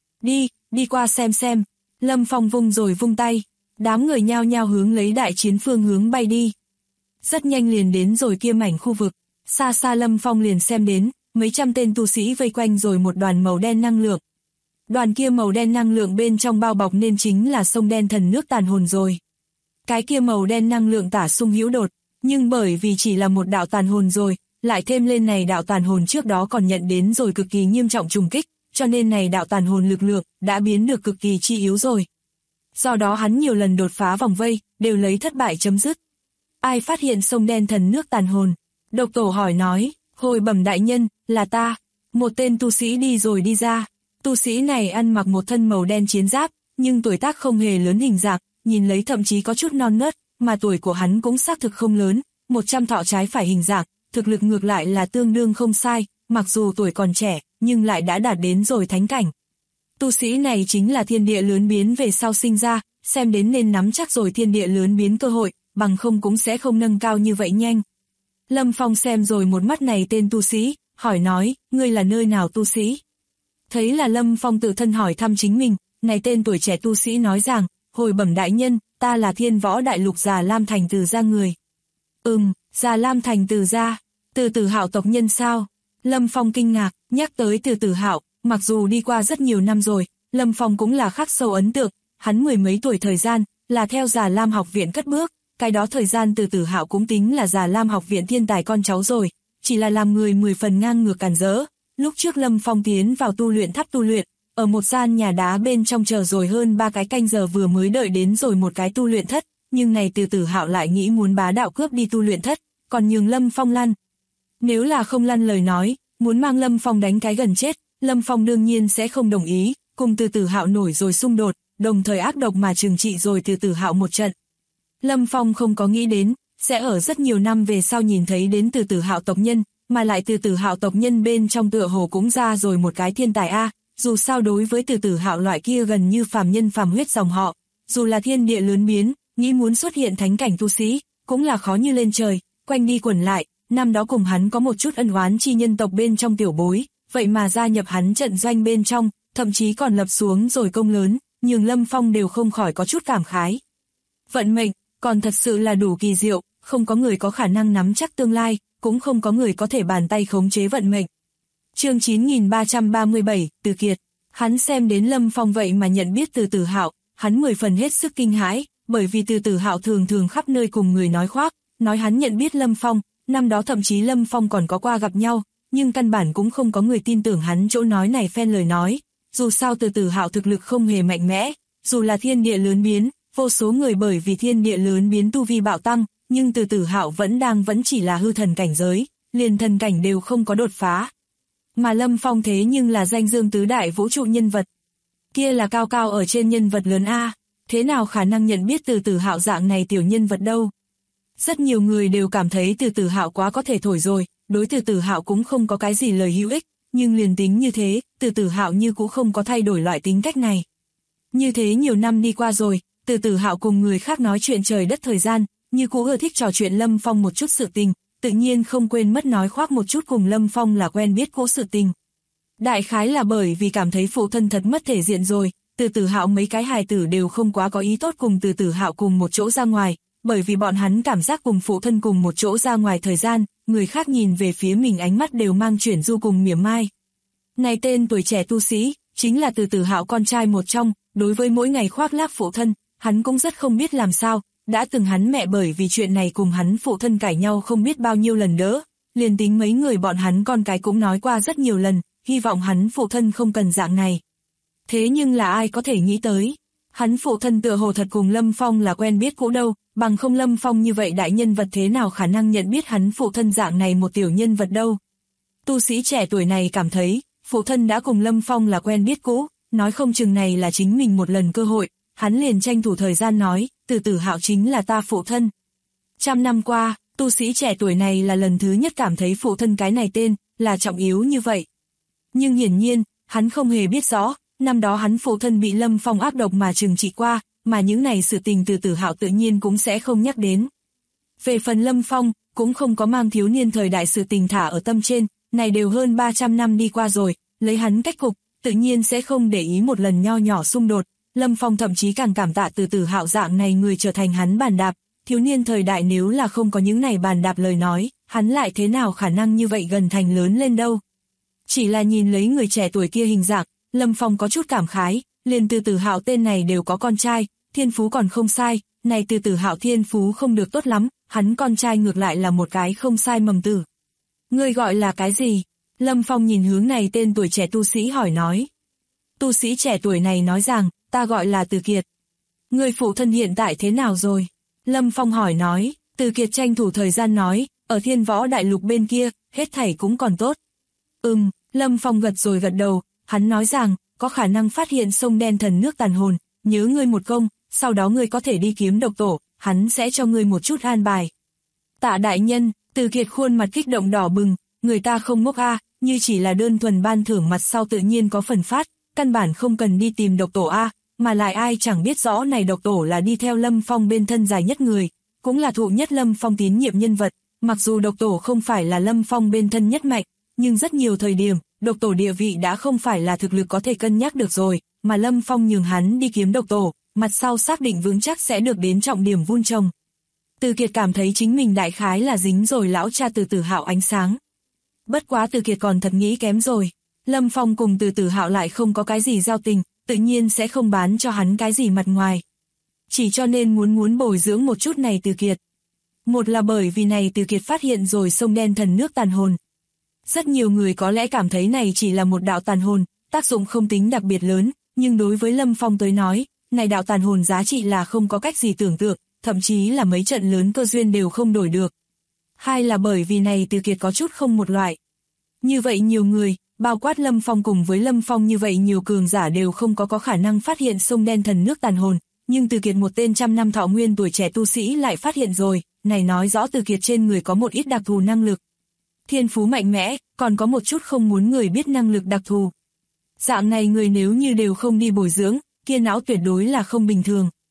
Đi qua xem, Lâm Phong vung tay, đám người nhao nhao hướng lấy đại chiến phương hướng bay đi. Rất nhanh liền đến rồi kia mảnh khu vực, xa Lâm Phong liền xem đến, mấy trăm tên tu sĩ vây quanh rồi một đoàn màu đen năng lượng. Đoàn kia màu đen năng lượng bên trong bao bọc nên chính là sông đen thần nước tàn hồn rồi. Cái kia màu đen năng lượng tả xung hữu đột, nhưng bởi vì chỉ là một đạo tàn hồn rồi, lại thêm lên này đạo tàn hồn trước đó còn nhận đến rồi cực kỳ nghiêm trọng trùng kích, cho nên này đạo tàn hồn lực lượng đã biến được cực kỳ chi yếu rồi. Do đó hắn nhiều lần đột phá vòng vây, đều lấy thất bại chấm dứt. Ai phát hiện sông đen thần nước tàn hồn? Độc tổ hỏi nói, hồi bẩm đại nhân, là ta. Một tên tu sĩ đi ra. Tu sĩ này ăn mặc một thân màu đen chiến giáp, nhưng tuổi tác không hề lớn hình dạng, nhìn lấy thậm chí có chút non nớt, mà tuổi của hắn cũng xác thực không lớn, 100 thọ trái phải hình dạng, thực lực ngược lại là tương đương không sai, mặc dù tuổi còn trẻ, nhưng lại đã đạt đến rồi thánh cảnh. Tu sĩ này chính là thiên địa lớn biến về sau sinh ra, xem đến nên nắm chắc rồi thiên địa lớn biến cơ hội, bằng không cũng sẽ không nâng cao như vậy nhanh. Lâm Phong xem rồi một mắt này tên tu sĩ, hỏi nói, ngươi là nơi nào tu sĩ? Thấy là Lâm Phong tự thân hỏi thăm chính mình, này tên tuổi trẻ tu sĩ nói rằng, hồi bẩm đại nhân, ta là Thiên Võ Đại Lục Già Lam Thành Từ Gia người. Già Lam Thành Từ Gia, Từ Tử Hạo tộc nhân sao? Lâm Phong kinh ngạc, nhắc tới Từ Tử Hạo, mặc dù đi qua rất nhiều năm rồi, Lâm Phong cũng là khắc sâu ấn tượng, hắn mười mấy tuổi thời gian, là theo Già Lam học viện cất bước, cái đó thời gian Từ Tử Hạo cũng tính là Già Lam học viện thiên tài con cháu rồi, chỉ là làm người 10 phần ngang ngược càn rỡ. Lúc trước Lâm Phong tiến vào tu luyện tháp tu luyện, ở một gian nhà đá bên trong chờ rồi hơn 3 cái canh giờ vừa mới đợi đến rồi một cái tu luyện thất, nhưng này Từ Tử Hạo lại nghĩ muốn bá đạo cướp đi tu luyện thất, còn nhường Lâm Phong lăn. Nếu là không lăn lời nói, muốn mang Lâm Phong đánh cái gần chết, Lâm Phong đương nhiên sẽ không đồng ý, cùng Từ Tử Hạo nổi rồi xung đột, đồng thời ác độc mà trừng trị rồi Từ Tử Hạo một trận. Lâm Phong không có nghĩ đến, sẽ ở rất nhiều năm về sau nhìn thấy đến Từ Tử Hạo tộc nhân, mà lại Từ Tử Hạo tộc nhân bên trong tựa hồ cũng ra rồi một cái thiên tài a, dù sao đối với Từ Tử Hạo loại kia gần như phàm nhân phàm huyết dòng họ, dù là thiên địa lớn biến, nghĩ muốn xuất hiện thánh cảnh tu sĩ, cũng là khó như lên trời, quanh đi quẩn lại, năm đó cùng hắn có một chút ân oán chi nhân tộc bên trong tiểu bối, vậy mà gia nhập hắn trận doanh bên trong, thậm chí còn lập xuống rồi công lớn, nhường Lâm Phong đều không khỏi có chút cảm khái. Vận mệnh, còn thật sự là đủ kỳ diệu, không có người có khả năng nắm chắc tương lai, cũng không có người có thể bàn tay khống chế vận mệnh. Chương 9337, Từ Kiệt. Hắn xem đến Lâm Phong vậy mà nhận biết Từ Tử Hạo, hắn 10 phần hết sức kinh hãi, bởi vì Từ Tử Hạo thường thường khắp nơi cùng người nói khoác, nói hắn nhận biết Lâm Phong, năm đó thậm chí Lâm Phong còn có qua gặp nhau, nhưng căn bản cũng không có người tin tưởng hắn chỗ nói này phen lời nói. Dù sao Từ Tử Hạo thực lực không hề mạnh mẽ, dù là thiên địa lớn biến, vô số người bởi vì thiên địa lớn biến tu vi bạo tăng, nhưng Từ Tử Hạo vẫn chỉ là hư thần cảnh giới, liền thần cảnh đều không có đột phá. Mà Lâm Phong thế nhưng là danh dương tứ đại vũ trụ nhân vật. Kia là cao cao ở trên nhân vật lớn A, thế nào khả năng nhận biết Từ Tử Hạo dạng này tiểu nhân vật đâu. Rất nhiều người đều cảm thấy Từ Tử Hạo quá có thể thổi rồi, đối Từ Tử Hạo cũng không có cái gì lời hữu ích, nhưng liền tính như thế, Từ Tử Hạo như cũng không có thay đổi loại tính cách này. Như thế nhiều năm đi qua rồi, Từ Tử Hạo cùng người khác nói chuyện trời đất thời gian, như cũ ưa thích trò chuyện Lâm Phong một chút sự tình, tự nhiên không quên mất nói khoác một chút cùng Lâm Phong là quen biết cũ sự tình. Đại khái là bởi vì cảm thấy phụ thân thật mất thể diện rồi, Từ Tử Hạo mấy cái hài tử đều không quá có ý tốt cùng Từ Tử Hạo cùng một chỗ ra ngoài, bởi vì bọn hắn cảm giác cùng phụ thân cùng một chỗ ra ngoài thời gian, người khác nhìn về phía mình ánh mắt đều mang chuyển du cùng mỉa mai. Này tên tuổi trẻ tu sĩ, chính là Từ Tử Hạo con trai một trong, đối với mỗi ngày khoác lác phụ thân, hắn cũng rất không biết làm sao, đã từng hắn mẹ bởi vì chuyện này cùng hắn phụ thân cãi nhau không biết bao nhiêu lần đỡ, liền tính mấy người bọn hắn con cái cũng nói qua rất nhiều lần, hy vọng hắn phụ thân không cần dạng này. Thế nhưng là ai có thể nghĩ tới, hắn phụ thân tựa hồ thật cùng Lâm Phong là quen biết cũ đâu, bằng không Lâm Phong như vậy đại nhân vật thế nào khả năng nhận biết hắn phụ thân dạng này một tiểu nhân vật đâu. Tu sĩ trẻ tuổi này cảm thấy, phụ thân đã cùng Lâm Phong là quen biết cũ, nói không chừng này là chính mình một lần cơ hội, hắn liền tranh thủ thời gian nói, Từ Tử Hạo chính là ta phụ thân. 100 năm qua, tu sĩ trẻ tuổi này là lần thứ nhất cảm thấy phụ thân cái này tên, là trọng yếu như vậy. Nhưng hiển nhiên, hắn không hề biết rõ, năm đó hắn phụ thân bị Lâm Phong ác độc mà trừng trị qua, mà những này sự tình Từ Tử Hạo tự nhiên cũng sẽ không nhắc đến. Về phần Lâm Phong, cũng không có mang thiếu niên thời đại sự tình thả ở tâm trên, này đều hơn 300 năm đi qua rồi, lấy hắn cách cục, tự nhiên sẽ không để ý một lần nho nhỏ xung đột. Lâm Phong thậm chí càng cảm tạ Từ Tử Hạo dạng này người trở thành hắn bàn đạp, thiếu niên thời đại nếu là không có những này bàn đạp lời nói, hắn lại thế nào khả năng như vậy gần thành lớn lên đâu. Chỉ là nhìn lấy người trẻ tuổi kia hình dạng, Lâm Phong có chút cảm khái, liền Từ Tử Hạo tên này đều có con trai, thiên phú còn không sai, này Từ Tử Hạo thiên phú không được tốt lắm, hắn con trai ngược lại là một cái không sai mầm tử. Ngươi gọi là cái gì? Lâm Phong nhìn hướng này tên tuổi trẻ tu sĩ hỏi nói. Tu sĩ trẻ tuổi này nói rằng, ta gọi là Từ Kiệt. Người phụ thân hiện tại thế nào rồi? Lâm Phong hỏi nói, Từ Kiệt tranh thủ thời gian nói, ở Thiên Võ Đại Lục bên kia, hết thảy cũng còn tốt. Lâm Phong gật rồi gật đầu, hắn nói rằng, có khả năng phát hiện sông đen thần nước tàn hồn, nhớ ngươi một công, sau đó ngươi có thể đi kiếm độc tổ, hắn sẽ cho ngươi một chút an bài. Tạ đại nhân, Từ Kiệt khuôn mặt kích động đỏ bừng, người ta không ngốc a, như chỉ là đơn thuần ban thưởng mặt sau tự nhiên có phần phát, căn bản không cần đi tìm độc tổ a, mà lại ai chẳng biết rõ này độc tổ là đi theo Lâm Phong bên thân dài nhất người, cũng là thụ nhất Lâm Phong tín nhiệm nhân vật, mặc dù độc tổ không phải là Lâm Phong bên thân nhất mạnh, nhưng rất nhiều thời điểm, độc tổ địa vị đã không phải là thực lực có thể cân nhắc được rồi, mà Lâm Phong nhường hắn đi kiếm độc tổ, mặt sau xác định vững chắc sẽ được đến trọng điểm vun trồng. Từ Kiệt cảm thấy chính mình đại khái là dính rồi lão cha Từ Tử Hạo ánh sáng. Bất quá Từ Kiệt còn thật nghĩ kém rồi, Lâm Phong cùng Từ Tử Hạo lại không có cái gì giao tình, tự nhiên sẽ không bán cho hắn cái gì mặt ngoài. Chỉ cho nên muốn bồi dưỡng một chút này Từ Kiệt. Một là bởi vì này Từ Kiệt phát hiện rồi sông đen thần nước tàn hồn. Rất nhiều người có lẽ cảm thấy này chỉ là một đạo tàn hồn, tác dụng không tính đặc biệt lớn, nhưng đối với Lâm Phong tới nói, này đạo tàn hồn giá trị là không có cách gì tưởng tượng, thậm chí là mấy trận lớn cơ duyên đều không đổi được. Hai là bởi vì này Từ Kiệt có chút không một loại. Như vậy nhiều người, bao quát Lâm Phong cùng với Lâm Phong như vậy nhiều cường giả đều không có khả năng phát hiện sông đen thần nước tàn hồn, nhưng Từ Kiệt một tên 100 năm thọ nguyên tuổi trẻ tu sĩ lại phát hiện rồi, này nói rõ Từ Kiệt trên người có một ít đặc thù năng lực. Thiên phú mạnh mẽ, còn có một chút không muốn người biết năng lực đặc thù. Dạng này người nếu như đều không đi bồi dưỡng, kia não tuyệt đối là không bình thường.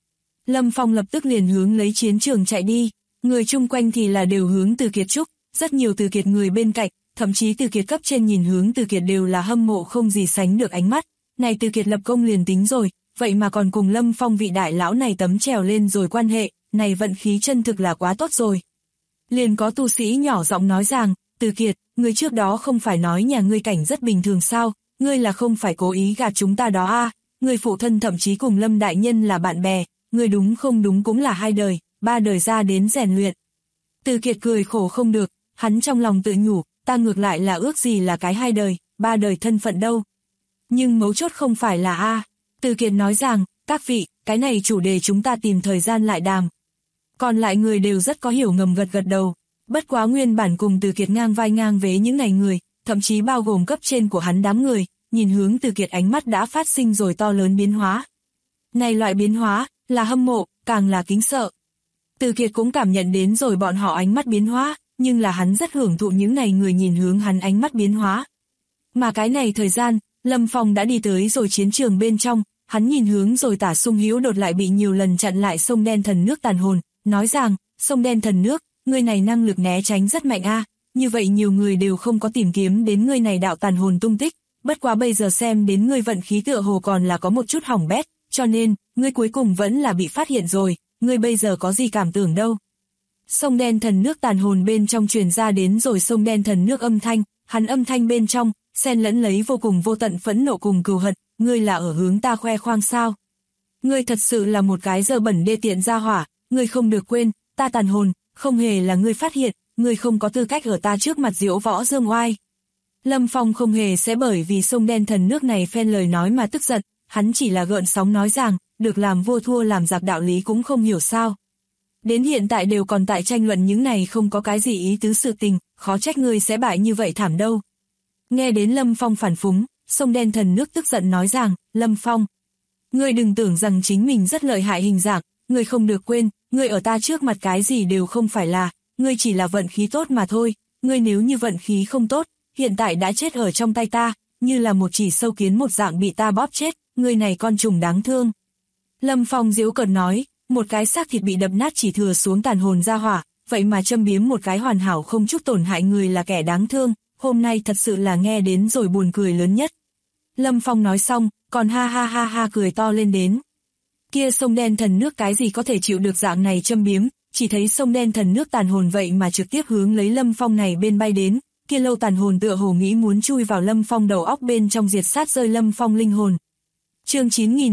Lâm Phong lập tức liền hướng lấy chiến trường chạy đi, người chung quanh thì là đều hướng Từ Kiệt chúc, rất nhiều Từ Kiệt người bên cạnh, thậm chí Từ Kiệt cấp trên nhìn hướng Từ Kiệt đều là hâm mộ không gì sánh được ánh mắt. Này Từ Kiệt lập công liền tính rồi, vậy mà còn cùng Lâm Phong vị đại lão này tấm trèo lên rồi quan hệ, này vận khí chân thực là quá tốt rồi. Liền có tu sĩ nhỏ giọng nói rằng, Từ Kiệt, ngươi trước đó không phải nói nhà ngươi cảnh rất bình thường sao, ngươi là không phải cố ý gạt chúng ta đó à, ngươi phụ thân thậm chí cùng Lâm đại nhân là bạn bè, ngươi đúng không đúng cũng là 2 đời, 3 đời ra đến rèn luyện. Từ Kiệt cười khổ không được, hắn trong lòng tự nhủ, ta ngược lại là ước gì là cái 2 đời, 3 đời thân phận đâu. Nhưng mấu chốt không phải là a. Từ Kiệt nói rằng, các vị, cái này chủ đề chúng ta tìm thời gian lại đàm. Còn lại người đều rất có hiểu ngầm gật gật đầu. Bất quá nguyên bản cùng Từ Kiệt ngang vai ngang vế những này người, thậm chí bao gồm cấp trên của hắn đám người, nhìn hướng Từ Kiệt ánh mắt đã phát sinh rồi to lớn biến hóa. Này loại biến hóa, là hâm mộ, càng là kính sợ. Từ Kiệt cũng cảm nhận đến rồi bọn họ ánh mắt biến hóa, nhưng là hắn rất hưởng thụ những này người nhìn hướng hắn ánh mắt biến hóa. Mà cái này thời gian, Lâm Phong đã đi tới rồi chiến trường bên trong, hắn nhìn hướng rồi Tả Sung Hữu đột lại bị nhiều lần chặn lại sông đen thần nước tàn hồn, nói rằng, sông đen thần nước, ngươi này năng lực né tránh rất mạnh a, như vậy nhiều người đều không có tìm kiếm đến ngươi này đạo tàn hồn tung tích, bất quá bây giờ xem đến ngươi vận khí tựa hồ còn là có một chút hỏng bét, cho nên, ngươi cuối cùng vẫn là bị phát hiện rồi, ngươi bây giờ có gì cảm tưởng đâu. Sông đen thần nước tàn hồn bên trong truyền ra đến rồi sông đen thần nước âm thanh, hắn âm thanh bên trong, xen lẫn lấy vô cùng vô tận phẫn nộ cùng cừu hận, ngươi là ở hướng ta khoe khoang sao? Ngươi thật sự là một cái dơ bẩn đê tiện ra hỏa, ngươi không được quên, ta tàn hồn, không hề là ngươi phát hiện, ngươi không có tư cách ở ta trước mặt diễu võ dương oai. Lâm Phong không hề sẽ bởi vì sông đen thần nước này phen lời nói mà tức giận, hắn chỉ là gợn sóng nói rằng, được làm vua thua làm giặc đạo lý cũng không hiểu sao. Đến hiện tại đều còn tại tranh luận những này không có cái gì ý tứ sự tình, khó trách ngươi sẽ bại như vậy thảm đâu. Nghe đến Lâm Phong phản phúng, sông đen thần nước tức giận nói rằng, Lâm Phong, ngươi đừng tưởng rằng chính mình rất lợi hại hình dạng, ngươi không được quên, ngươi ở ta trước mặt cái gì đều không phải là, ngươi chỉ là vận khí tốt mà thôi, ngươi nếu như vận khí không tốt, hiện tại đã chết ở trong tay ta, như là một chỉ sâu kiến một dạng bị ta bóp chết, ngươi này con trùng đáng thương. Lâm Phong giễu cợt nói, một cái xác thịt bị đập nát chỉ thừa xuống tàn hồn ra hỏa, vậy mà châm biếm một cái hoàn hảo không chút tổn hại người là kẻ đáng thương, hôm nay thật sự là nghe đến rồi buồn cười lớn nhất. Lâm Phong nói xong, còn ha ha ha ha cười to lên đến. Kia sông đen thần nước cái gì có thể chịu được dạng này châm biếm, chỉ thấy sông đen thần nước tàn hồn vậy mà trực tiếp hướng lấy Lâm Phong này bên bay đến, kia lâu tàn hồn tựa hồ nghĩ muốn chui vào Lâm Phong đầu óc bên trong diệt sát rơi Lâm Phong linh hồn. Chương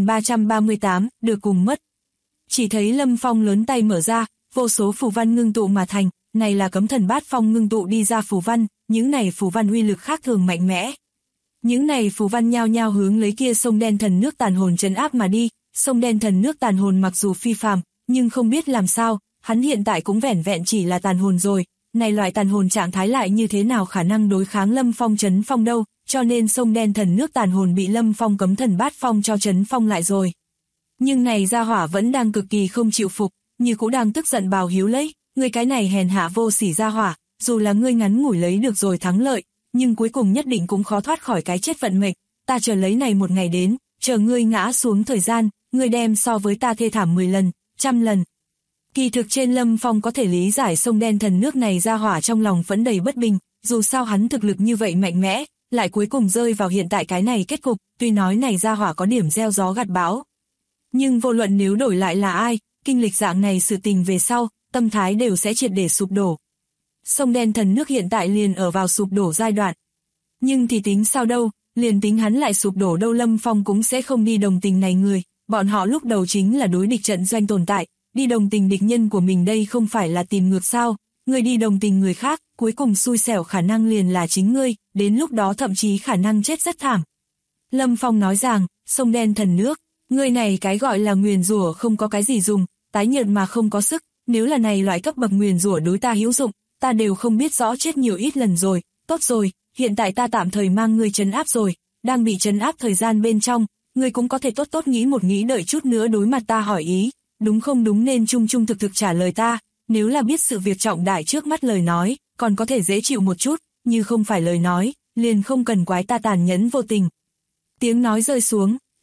9338, được cùng mất. Chỉ thấy Lâm Phong lớn tay mở ra, vô số phù văn ngưng tụ mà thành, này là cấm thần bát phong ngưng tụ đi ra phù văn, những này phù văn uy lực khác thường mạnh mẽ. Những này phù văn nhao nhao hướng lấy kia sông đen thần nước tàn hồn trấn áp mà đi, sông đen thần nước tàn hồn mặc dù phi phàm, nhưng không biết làm sao, hắn hiện tại cũng vẻn vẹn chỉ là tàn hồn rồi, này loại tàn hồn trạng thái lại như thế nào khả năng đối kháng Lâm Phong trấn phong đâu, cho nên sông đen thần nước tàn hồn bị Lâm Phong cấm thần bát phong cho trấn phong lại rồi. Nhưng này gia hỏa vẫn đang cực kỳ không chịu phục, như cũng đang tức giận bào hiếu lấy, ngươi cái này hèn hạ vô sỉ gia hỏa, dù là ngươi ngắn ngủi lấy được rồi thắng lợi, nhưng cuối cùng nhất định cũng khó thoát khỏi cái chết vận mệnh, ta chờ lấy này một ngày đến, chờ ngươi ngã xuống thời gian, ngươi đem so với ta thê thảm 10 lần, 100 lần. Kỳ thực trên Lâm Phong có thể lý giải sông đen thần nước này gia hỏa trong lòng vẫn đầy bất bình, dù sao hắn thực lực như vậy mạnh mẽ, lại cuối cùng rơi vào hiện tại cái này kết cục, tuy nói này gia hỏa có điểm gieo gió gặt bão. Nhưng vô luận nếu đổi lại là ai, kinh lịch dạng này sự tình về sau, tâm thái đều sẽ triệt để sụp đổ. Sông đen thần nước hiện tại liền ở vào sụp đổ giai đoạn. Nhưng thì tính sao đâu, liền tính hắn lại sụp đổ đâu Lâm Phong cũng sẽ không đi đồng tình này người, bọn họ lúc đầu chính là đối địch trận doanh tồn tại, đi đồng tình địch nhân của mình đây không phải là tìm ngược sao, người đi đồng tình người khác, cuối cùng xui xẻo khả năng liền là chính ngươi, đến lúc đó thậm chí khả năng chết rất thảm. Lâm Phong nói rằng, sông đen thần nước, người này cái gọi là nguyền rủa không có cái gì dùng, tái nhợt mà không có sức, nếu là này loại cấp bậc nguyền rủa đối ta hữu dụng, ta đều không biết rõ chết nhiều ít lần rồi, tốt rồi, hiện tại ta tạm thời mang ngươi trấn áp rồi, đang bị trấn áp thời gian bên trong, ngươi cũng có thể tốt tốt nghĩ một nghĩ đợi chút nữa đối mặt ta hỏi ý, đúng không đúng nên trung trung thực thực trả lời ta, nếu là biết sự việc trọng đại trước mắt lời nói, còn có thể dễ chịu một chút, như không phải lời nói, liền không cần quái ta tàn nhẫn vô tình. Tiếng nói rơi xuống,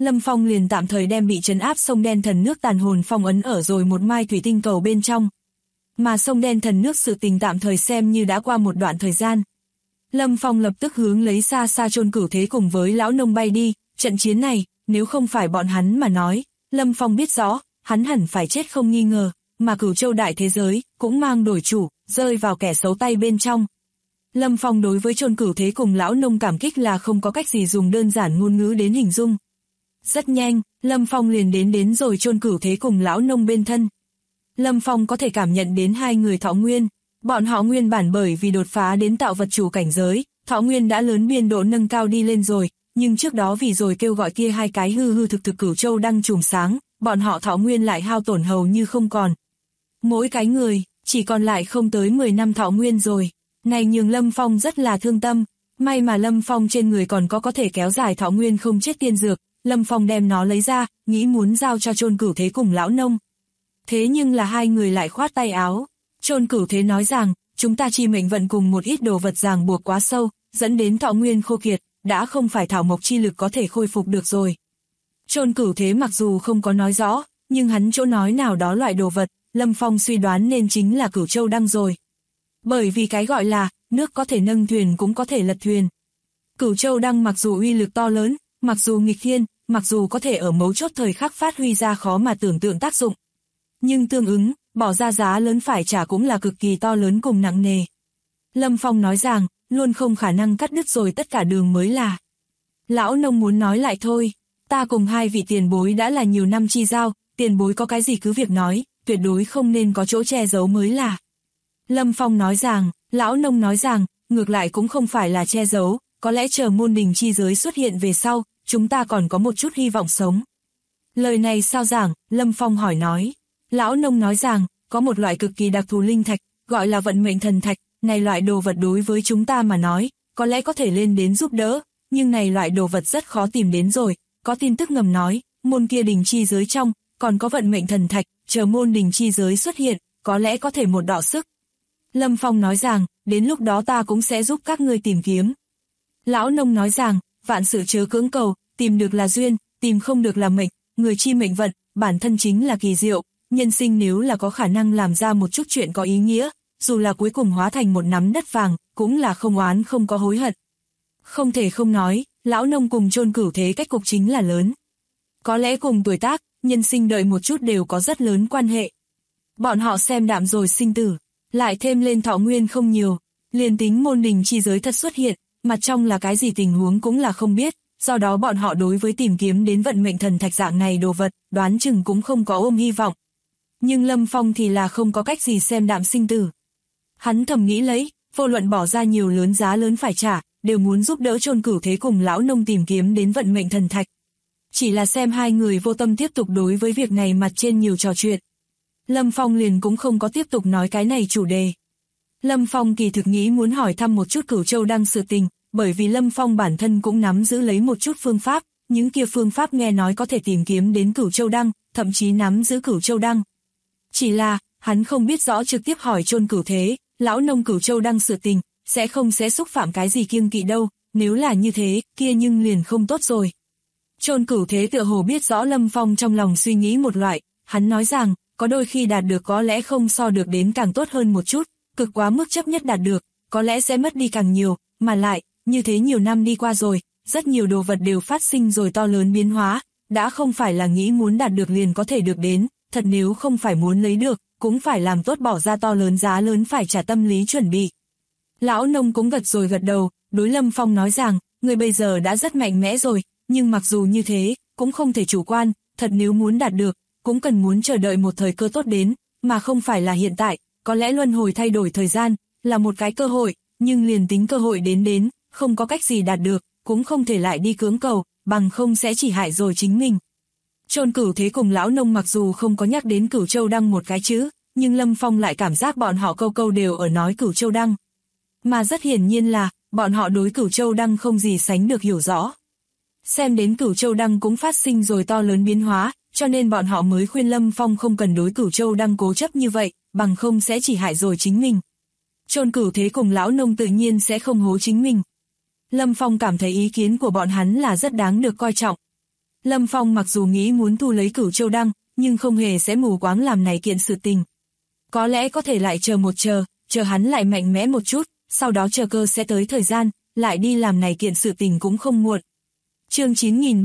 Lâm Phong liền tạm thời đem bị trấn áp sông đen thần nước tàn hồn phong ấn ở rồi một mai thủy tinh cầu bên trong. Mà sông đen thần nước sự tình tạm thời xem như đã qua một đoạn thời gian. Lâm Phong lập tức hướng lấy xa xa Chôn Cửu Thế cùng với lão nông bay đi, trận chiến này, nếu không phải bọn hắn mà nói, Lâm Phong biết rõ, hắn hẳn phải chết không nghi ngờ, mà Cửu Châu đại thế giới cũng mang đổi chủ, rơi vào kẻ xấu tay bên trong. Lâm Phong đối với Chôn Cửu Thế cùng lão nông cảm kích là không có cách gì dùng đơn giản ngôn ngữ đến hình dung. Rất nhanh, Lâm Phong liền đến rồi Chôn Cửu Thế cùng lão nông bên thân. Lâm Phong có thể cảm nhận đến hai người thọ nguyên, bọn họ nguyên bản bởi vì đột phá đến tạo vật chủ cảnh giới, thọ nguyên đã lớn biên độ nâng cao đi lên rồi, nhưng trước đó vì rồi kêu gọi kia hai cái hư thực Cửu Châu đăng chùm sáng, bọn họ thọ nguyên lại hao tổn hầu như không còn. Mỗi cái người, chỉ còn lại không tới 10 năm thọ nguyên rồi. Này nhường Lâm Phong rất là thương tâm, may mà Lâm Phong trên người còn có thể kéo dài thọ nguyên không chết tiên dược, Lâm Phong đem nó lấy ra, nghĩ muốn giao cho Chôn Cửu Thế cùng lão nông. Thế nhưng là hai người lại khoát tay áo. Chôn Cửu Thế nói rằng, chúng ta chi mệnh vận cùng một ít đồ vật ràng buộc quá sâu, dẫn đến thọ nguyên khô kiệt, đã không phải thảo mộc chi lực có thể khôi phục được rồi. Chôn Cửu Thế mặc dù không có nói rõ, nhưng hắn chỗ nói nào đó loại đồ vật, Lâm Phong suy đoán nên chính là Cửu Châu đăng rồi. Bởi vì cái gọi là, nước có thể nâng thuyền cũng có thể lật thuyền. Cửu Châu đăng mặc dù uy lực to lớn, mặc dù nghịch thiên, mặc dù có thể ở mấu chốt thời khắc phát huy ra khó mà tưởng tượng tác dụng. Nhưng tương ứng, bỏ ra giá lớn phải trả cũng là cực kỳ to lớn cùng nặng nề. Lâm Phong nói rằng, luôn không khả năng cắt đứt rồi tất cả đường mới là. Lão nông muốn nói lại thôi, ta cùng hai vị tiền bối đã là nhiều năm chi giao, tiền bối có cái gì cứ việc nói, tuyệt đối không nên có chỗ che giấu mới là. Lâm Phong nói rằng, lão nông nói rằng, ngược lại cũng không phải là che giấu, có lẽ chờ môn đình chi giới xuất hiện về sau, chúng ta còn có một chút hy vọng sống. Lời này sao giảng, Lâm Phong hỏi nói. Lão nông nói rằng, có một loại cực kỳ đặc thù linh thạch, gọi là vận mệnh thần thạch, này loại đồ vật đối với chúng ta mà nói, có lẽ có thể lên đến giúp đỡ, nhưng này loại đồ vật rất khó tìm đến rồi, có tin tức ngầm nói, môn kia đình chi giới trong, còn có vận mệnh thần thạch, chờ môn đình chi giới xuất hiện, có lẽ có thể một đọ sức. Lâm Phong nói rằng, đến lúc đó ta cũng sẽ giúp các ngươi tìm kiếm. Lão nông nói rằng, vạn sự chớ cưỡng cầu, tìm được là duyên, tìm không được là mệnh, người chi mệnh vận, bản thân chính là kỳ diệu, nhân sinh nếu là có khả năng làm ra một chút chuyện có ý nghĩa, dù là cuối cùng hóa thành một nắm đất vàng, cũng là không oán không có hối hận. Không thể không nói, lão nông cùng Chôn Cửu Thế cách cục chính là lớn. Có lẽ cùng tuổi tác, nhân sinh đợi một chút đều có rất lớn quan hệ. Bọn họ xem đạm rồi sinh tử, lại thêm lên thọ nguyên không nhiều, liền tính môn đình chi giới thật xuất hiện, mặt trong là cái gì tình huống cũng là không biết, do đó bọn họ đối với tìm kiếm đến vận mệnh thần thạch dạng này đồ vật, đoán chừng cũng không có ôm hy vọng. Nhưng Lâm Phong thì là không có cách gì xem đạm sinh tử. Hắn thầm nghĩ lấy, vô luận bỏ ra nhiều lớn giá lớn phải trả, đều muốn giúp đỡ Chôn Cửu Thế cùng lão nông tìm kiếm đến vận mệnh thần thạch. Chỉ là xem hai người vô tâm tiếp tục đối với việc này mặt trên nhiều trò chuyện. Lâm Phong liền cũng không có tiếp tục nói cái này chủ đề. Lâm Phong kỳ thực nghĩ muốn hỏi thăm một chút Cửu Châu đăng sự tình, bởi vì Lâm Phong bản thân cũng nắm giữ lấy một chút phương pháp, những kia phương pháp nghe nói có thể tìm kiếm đến Cửu Châu đăng, thậm chí nắm giữ Cửu Châu đăng. Chỉ là, hắn không biết rõ trực tiếp hỏi Chôn Cửu Thế, lão nông Cửu Châu đăng sự tình, sẽ xúc phạm cái gì kiêng kỵ đâu, nếu là như thế, kia nhưng liền không tốt rồi. Chôn Cửu Thế tựa hồ biết rõ Lâm Phong trong lòng suy nghĩ một loại, hắn nói rằng, có đôi khi đạt được có lẽ không so được đến càng tốt hơn một chút, cực quá mức chấp nhất đạt được, có lẽ sẽ mất đi càng nhiều, mà lại, như thế nhiều năm đi qua rồi, rất nhiều đồ vật đều phát sinh rồi to lớn biến hóa, đã không phải là nghĩ muốn đạt được liền có thể được đến, thật nếu không phải muốn lấy được, cũng phải làm tốt bỏ ra to lớn giá lớn phải trả tâm lý chuẩn bị. Lão nông cũng gật rồi gật đầu, đối Lâm Phong nói rằng, người bây giờ đã rất mạnh mẽ rồi, nhưng mặc dù như thế, cũng không thể chủ quan, thật nếu muốn đạt được, cũng cần muốn chờ đợi một thời cơ tốt đến, mà không phải là hiện tại, có lẽ luân hồi thay đổi thời gian, là một cái cơ hội, nhưng liền tính cơ hội đến, không có cách gì đạt được, cũng không thể lại đi cưỡng cầu, bằng không sẽ chỉ hại rồi chính mình. Chôn Cửu Thế cùng lão nông mặc dù không có nhắc đến Cửu Châu đăng một cái chữ, nhưng Lâm Phong lại cảm giác bọn họ câu câu đều ở nói Cửu Châu đăng. Mà rất hiển nhiên là, bọn họ đối Cửu Châu đăng không gì sánh được hiểu rõ. Xem đến Cửu Châu đăng cũng phát sinh rồi to lớn biến hóa, cho nên bọn họ mới khuyên Lâm Phong không cần đối Cửu Châu đăng cố chấp như vậy, bằng không sẽ chỉ hại rồi chính mình. Chôn Cửu Thế cùng lão nông tự nhiên sẽ không hố chính mình. Lâm Phong cảm thấy ý kiến của bọn hắn là rất đáng được coi trọng. Lâm Phong mặc dù nghĩ muốn thu lấy Cửu Châu Đăng, nhưng không hề sẽ mù quáng làm này kiện sự tình. Có lẽ có thể lại chờ hắn lại mạnh mẽ một chút, sau đó chờ cơ sẽ tới thời gian, lại đi làm này kiện sự tình cũng không muộn. Chương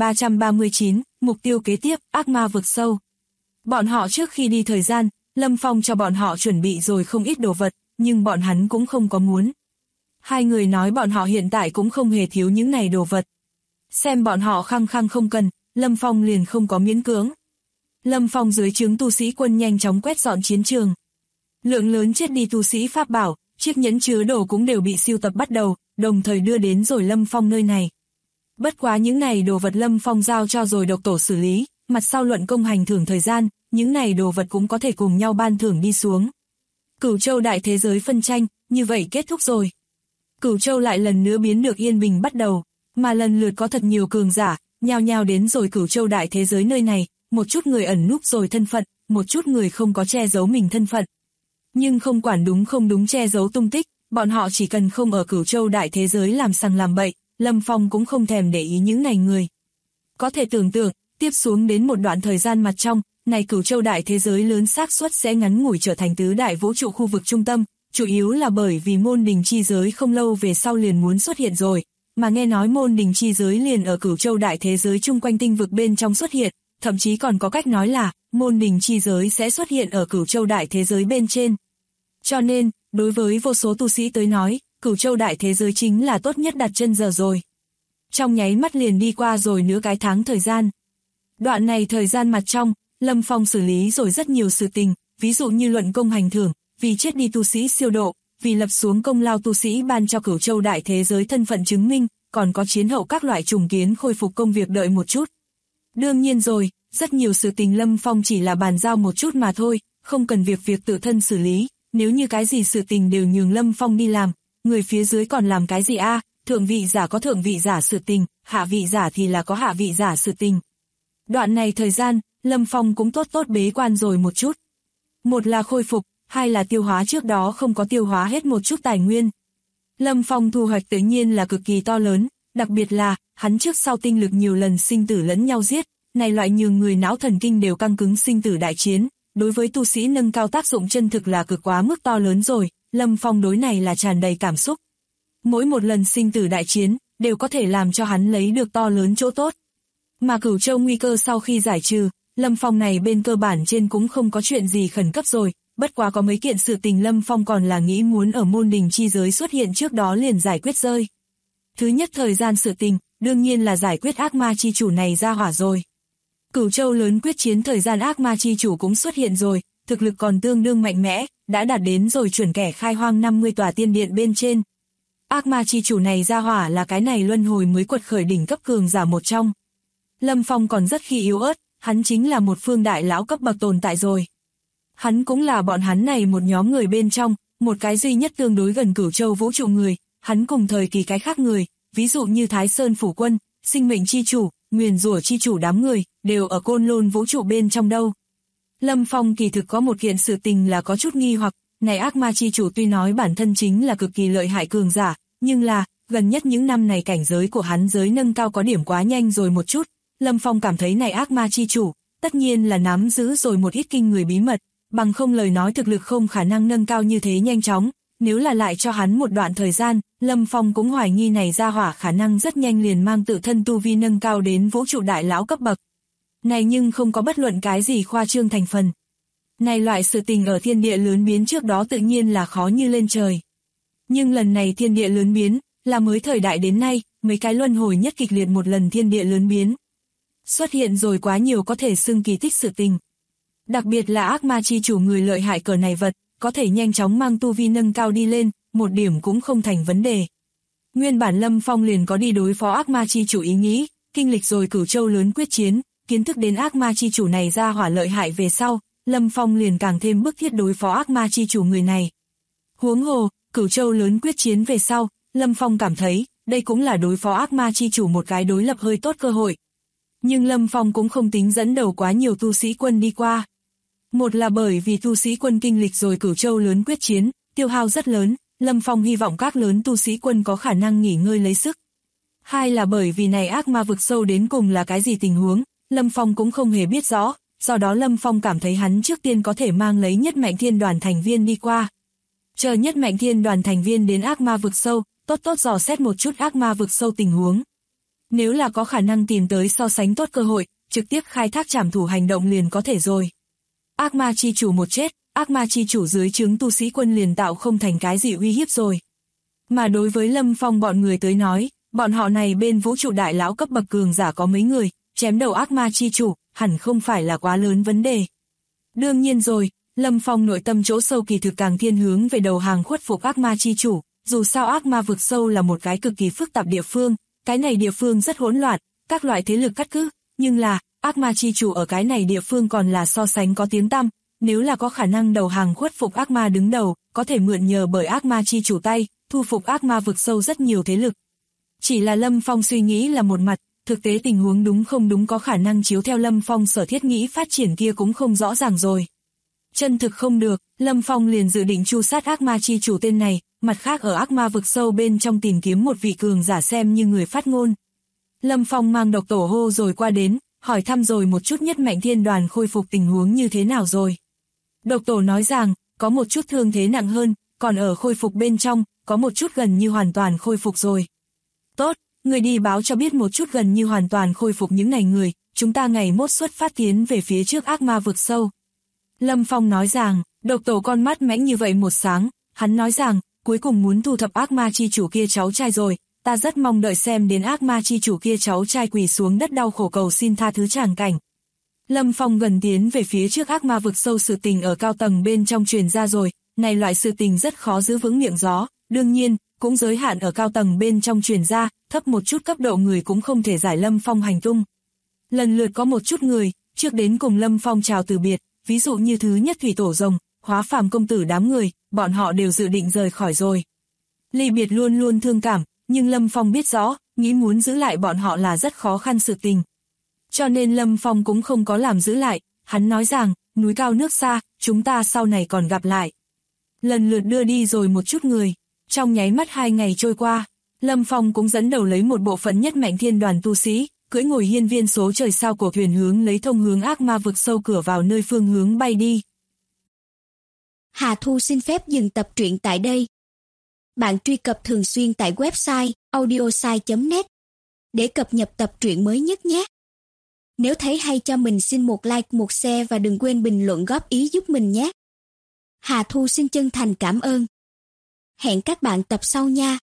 9339, mục tiêu kế tiếp, ác ma vực sâu. Bọn họ trước khi đi thời gian, Lâm Phong cho bọn họ chuẩn bị rồi không ít đồ vật, nhưng bọn hắn cũng không có muốn. Hai người nói bọn họ hiện tại cũng không hề thiếu những này đồ vật. Xem bọn họ khăng khăng không cần, Lâm Phong liền không có miễn cưỡng. Lâm Phong dưới trướng tu sĩ quân nhanh chóng quét dọn chiến trường. Lượng lớn chết đi tu sĩ pháp bảo, chiếc nhẫn chứa đồ cũng đều bị sưu tập bắt đầu, đồng thời đưa đến rồi Lâm Phong nơi này. Bất quá những này đồ vật Lâm Phong giao cho rồi độc tổ xử lý, mặt sau luận công hành thưởng thời gian, những này đồ vật cũng có thể cùng nhau ban thưởng đi xuống. Cửu Châu đại thế giới phân tranh, như vậy kết thúc rồi. Cửu Châu lại lần nữa biến được yên bình bắt đầu, mà lần lượt có thật nhiều cường giả, nhao nhao đến rồi Cửu Châu đại thế giới nơi này, một chút người ẩn núp rồi thân phận, một chút người không có che giấu mình thân phận. Nhưng không quản đúng không đúng che giấu tung tích, bọn họ chỉ cần không ở Cửu Châu đại thế giới làm sằng làm bậy, Lâm Phong cũng không thèm để ý những này người. Có thể tưởng tượng, tiếp xuống đến một đoạn thời gian mặt trong, này Cửu Châu đại thế giới lớn xác suất sẽ ngắn ngủi trở thành tứ đại vũ trụ khu vực trung tâm, chủ yếu là bởi vì môn đình chi giới không lâu về sau liền muốn xuất hiện rồi, mà nghe nói môn đình chi giới liền ở Cửu Châu đại thế giới chung quanh tinh vực bên trong xuất hiện, thậm chí còn có cách nói là, môn đình chi giới sẽ xuất hiện ở Cửu Châu đại thế giới bên trên. Cho nên, đối với vô số tu sĩ tới nói, Cửu Châu đại thế giới chính là tốt nhất đặt chân giờ rồi. Trong nháy mắt liền đi qua rồi nửa cái tháng thời gian. Đoạn này thời gian mặt trong, Lâm Phong xử lý rồi rất nhiều sự tình, ví dụ như luận công hành thưởng, vì chết đi tu sĩ siêu độ, vì lập xuống công lao tu sĩ ban cho Cửu Châu đại thế giới thân phận chứng minh, còn có chiến hậu các loại trùng kiến khôi phục công việc đợi một chút. Đương nhiên rồi, rất nhiều sự tình Lâm Phong chỉ là bàn giao một chút mà thôi, không cần việc tự thân xử lý, nếu như cái gì sự tình đều nhường Lâm Phong đi làm, người phía dưới còn làm cái gì a? Thượng vị giả có thượng vị giả sự tình, hạ vị giả thì là có hạ vị giả sự tình. Đoạn này thời gian, Lâm Phong cũng tốt bế quan rồi một chút. Một là khôi phục, hai là tiêu hóa trước đó không có tiêu hóa hết một chút tài nguyên. Lâm Phong thu hoạch tự nhiên là cực kỳ to lớn, đặc biệt là, hắn trước sau tinh lực nhiều lần sinh tử lẫn nhau giết, này loại nhường người não thần kinh đều căng cứng sinh tử đại chiến, đối với tu sĩ nâng cao tác dụng chân thực là cực quá mức to lớn rồi, Lâm Phong đối này là tràn đầy cảm xúc. Mỗi một lần sinh tử đại chiến, đều có thể làm cho hắn lấy được to lớn chỗ tốt. Mà Cửu Châu nguy cơ sau khi giải trừ, Lâm Phong này bên cơ bản trên cũng không có chuyện gì khẩn cấp rồi, bất quá có mấy kiện sự tình Lâm Phong còn là nghĩ muốn ở môn đình chi giới xuất hiện trước đó liền giải quyết rơi. Thứ nhất thời gian sự tình, đương nhiên là giải quyết ác ma chi chủ này ra hỏa rồi. Cửu Châu lớn quyết chiến thời gian ác ma chi chủ cũng xuất hiện rồi, thực lực còn tương đương mạnh mẽ, đã đạt đến rồi chuẩn kẻ khai hoang 50 tòa tiên điện bên trên. Ác ma chi chủ này ra hỏa là cái này luân hồi mới quật khởi đỉnh cấp cường giả một trong. Lâm Phong còn rất khi yếu ớt, hắn chính là một phương đại lão cấp bậc tồn tại rồi. Hắn cũng là bọn hắn này một nhóm người bên trong, một cái duy nhất tương đối gần Cửu Châu vũ trụ người, hắn cùng thời kỳ cái khác người, ví dụ như Thái Sơn Phủ Quân, Sinh Mệnh Chi Chủ, Nguyền Rủa Chi Chủ đám người, đều ở Côn Lôn vũ trụ bên trong đâu. Lâm Phong kỳ thực có một kiện sự tình là có chút nghi hoặc, này ác ma chi chủ tuy nói bản thân chính là cực kỳ lợi hại cường giả, nhưng là, gần nhất những năm này cảnh giới của hắn giới nâng cao có điểm quá nhanh rồi một chút. Lâm Phong cảm thấy này ác ma chi chủ, tất nhiên là nắm giữ rồi một ít kinh người bí mật, bằng không lời nói thực lực không khả năng nâng cao như thế nhanh chóng, nếu là lại cho hắn một đoạn thời gian, Lâm Phong cũng hoài nghi này ra hỏa khả năng rất nhanh liền mang tự thân tu vi nâng cao đến vũ trụ đại lão cấp bậc. Này nhưng không có bất luận cái gì khoa trương thành phần. Này loại sự tình ở thiên địa lớn biến trước đó tự nhiên là khó như lên trời. Nhưng lần này thiên địa lớn biến, là mới thời đại đến nay, mấy cái luân hồi nhất kịch liệt một lần thiên địa lớn biến. Xuất hiện rồi quá nhiều có thể xưng kỳ tích sự tình. Đặc biệt là ác ma chi chủ người lợi hại cỡ này vật, có thể nhanh chóng mang tu vi nâng cao đi lên, một điểm cũng không thành vấn đề. Nguyên bản Lâm Phong liền có đi đối phó ác ma chi chủ ý nghĩ, kinh lịch rồi Cửu Châu lớn quyết chiến, kiến thức đến ác ma chi chủ này ra hỏa lợi hại về sau, Lâm Phong liền càng thêm bức thiết đối phó ác ma chi chủ người này. Huống hồ, Cửu Châu lớn quyết chiến về sau, Lâm Phong cảm thấy, đây cũng là đối phó ác ma chi chủ một cái đối lập hơi tốt cơ hội. Nhưng Lâm Phong cũng không tính dẫn đầu quá nhiều tu sĩ quân đi qua. Một là bởi vì tu sĩ quân kinh lịch rồi Cửu Châu lớn quyết chiến, tiêu hao rất lớn, Lâm Phong hy vọng các lớn tu sĩ quân có khả năng nghỉ ngơi lấy sức. Hai là bởi vì này ác ma vực sâu đến cùng là cái gì tình huống, Lâm Phong cũng không hề biết rõ, do đó Lâm Phong cảm thấy hắn trước tiên có thể mang lấy nhất mạnh thiên đoàn thành viên đi qua. Chờ nhất mạnh thiên đoàn thành viên đến ác ma vực sâu, tốt dò xét một chút ác ma vực sâu tình huống. Nếu là có khả năng tìm tới so sánh tốt cơ hội, trực tiếp khai thác trảm thủ hành động liền có thể rồi. Ác ma chi chủ một chết, ác ma chi chủ dưới trướng tu sĩ quân liền tạo không thành cái gì uy hiếp rồi. Mà đối với Lâm Phong bọn người tới nói, bọn họ này bên vũ trụ đại lão cấp bậc cường giả có mấy người, chém đầu ác ma chi chủ, hẳn không phải là quá lớn vấn đề. Đương nhiên rồi, Lâm Phong nội tâm chỗ sâu kỳ thực càng thiên hướng về đầu hàng khuất phục ác ma chi chủ, dù sao ác ma vực sâu là một cái cực kỳ phức tạp địa phương, cái này địa phương rất hỗn loạn, các loại thế lực cắt cứ, nhưng là, ác ma chi chủ ở cái này địa phương còn là so sánh có tiếng tăm, nếu là có khả năng đầu hàng khuất phục ác ma đứng đầu, có thể mượn nhờ bởi ác ma chi chủ tay, thu phục ác ma vực sâu rất nhiều thế lực. Chỉ là Lâm Phong suy nghĩ là một mặt, thực tế tình huống đúng không đúng có khả năng chiếu theo Lâm Phong sở thiết nghĩ phát triển kia cũng không rõ ràng rồi. Chân thực không được, Lâm Phong liền dự định tru sát ác ma chi chủ tên này, mặt khác ở ác ma vực sâu bên trong tìm kiếm một vị cường giả xem như người phát ngôn. Lâm Phong mang độc tổ hô rồi qua đến, hỏi thăm rồi một chút nhất mạnh thiên đoàn khôi phục tình huống như thế nào rồi. Độc tổ nói rằng, có một chút thương thế nặng hơn, còn ở khôi phục bên trong, có một chút gần như hoàn toàn khôi phục rồi. Tốt, người đi báo cho biết một chút gần như hoàn toàn khôi phục những này người, chúng ta ngày mốt xuất phát tiến về phía trước ác ma vực sâu. Lâm Phong nói rằng, độc tổ con mắt mãnh như vậy một sáng, hắn nói rằng, cuối cùng muốn thu thập ác ma chi chủ kia cháu trai rồi, ta rất mong đợi xem đến ác ma chi chủ kia cháu trai quỳ xuống đất đau khổ cầu xin tha thứ tràng cảnh. Lâm Phong gần tiến về phía trước ác ma vực sâu, sự tình ở cao tầng bên trong truyền ra rồi, này loại sự tình rất khó giữ vững miệng gió, đương nhiên, cũng giới hạn ở cao tầng bên trong truyền ra, thấp một chút cấp độ người cũng không thể giải Lâm Phong hành tung. Lần lượt có một chút người, trước đến cùng Lâm Phong chào từ biệt, ví dụ như thứ nhất thủy tổ rồng, hóa phàm công tử đám người, bọn họ đều dự định rời khỏi rồi. Ly biệt luôn luôn thương cảm, nhưng Lâm Phong biết rõ, nghĩ muốn giữ lại bọn họ là rất khó khăn sự tình. Cho nên Lâm Phong cũng không có làm giữ lại, hắn nói rằng, núi cao nước xa, chúng ta sau này còn gặp lại. Lần lượt đưa đi rồi một chút người, trong nháy mắt 2 ngày trôi qua, Lâm Phong cũng dẫn đầu lấy một bộ phận nhất mạnh thiên đoàn tu sĩ, cưỡi ngồi hiên viên số trời sao của thuyền hướng lấy thông hướng ác ma vực sâu cửa vào nơi phương hướng bay đi. Hà Thu xin phép dừng tập truyện tại đây. Bạn truy cập thường xuyên tại website audiosai.net để cập nhật tập truyện mới nhất nhé. Nếu thấy hay cho mình xin một like, một share và đừng quên bình luận góp ý giúp mình nhé. Hà Thu xin chân thành cảm ơn. Hẹn các bạn tập sau nha.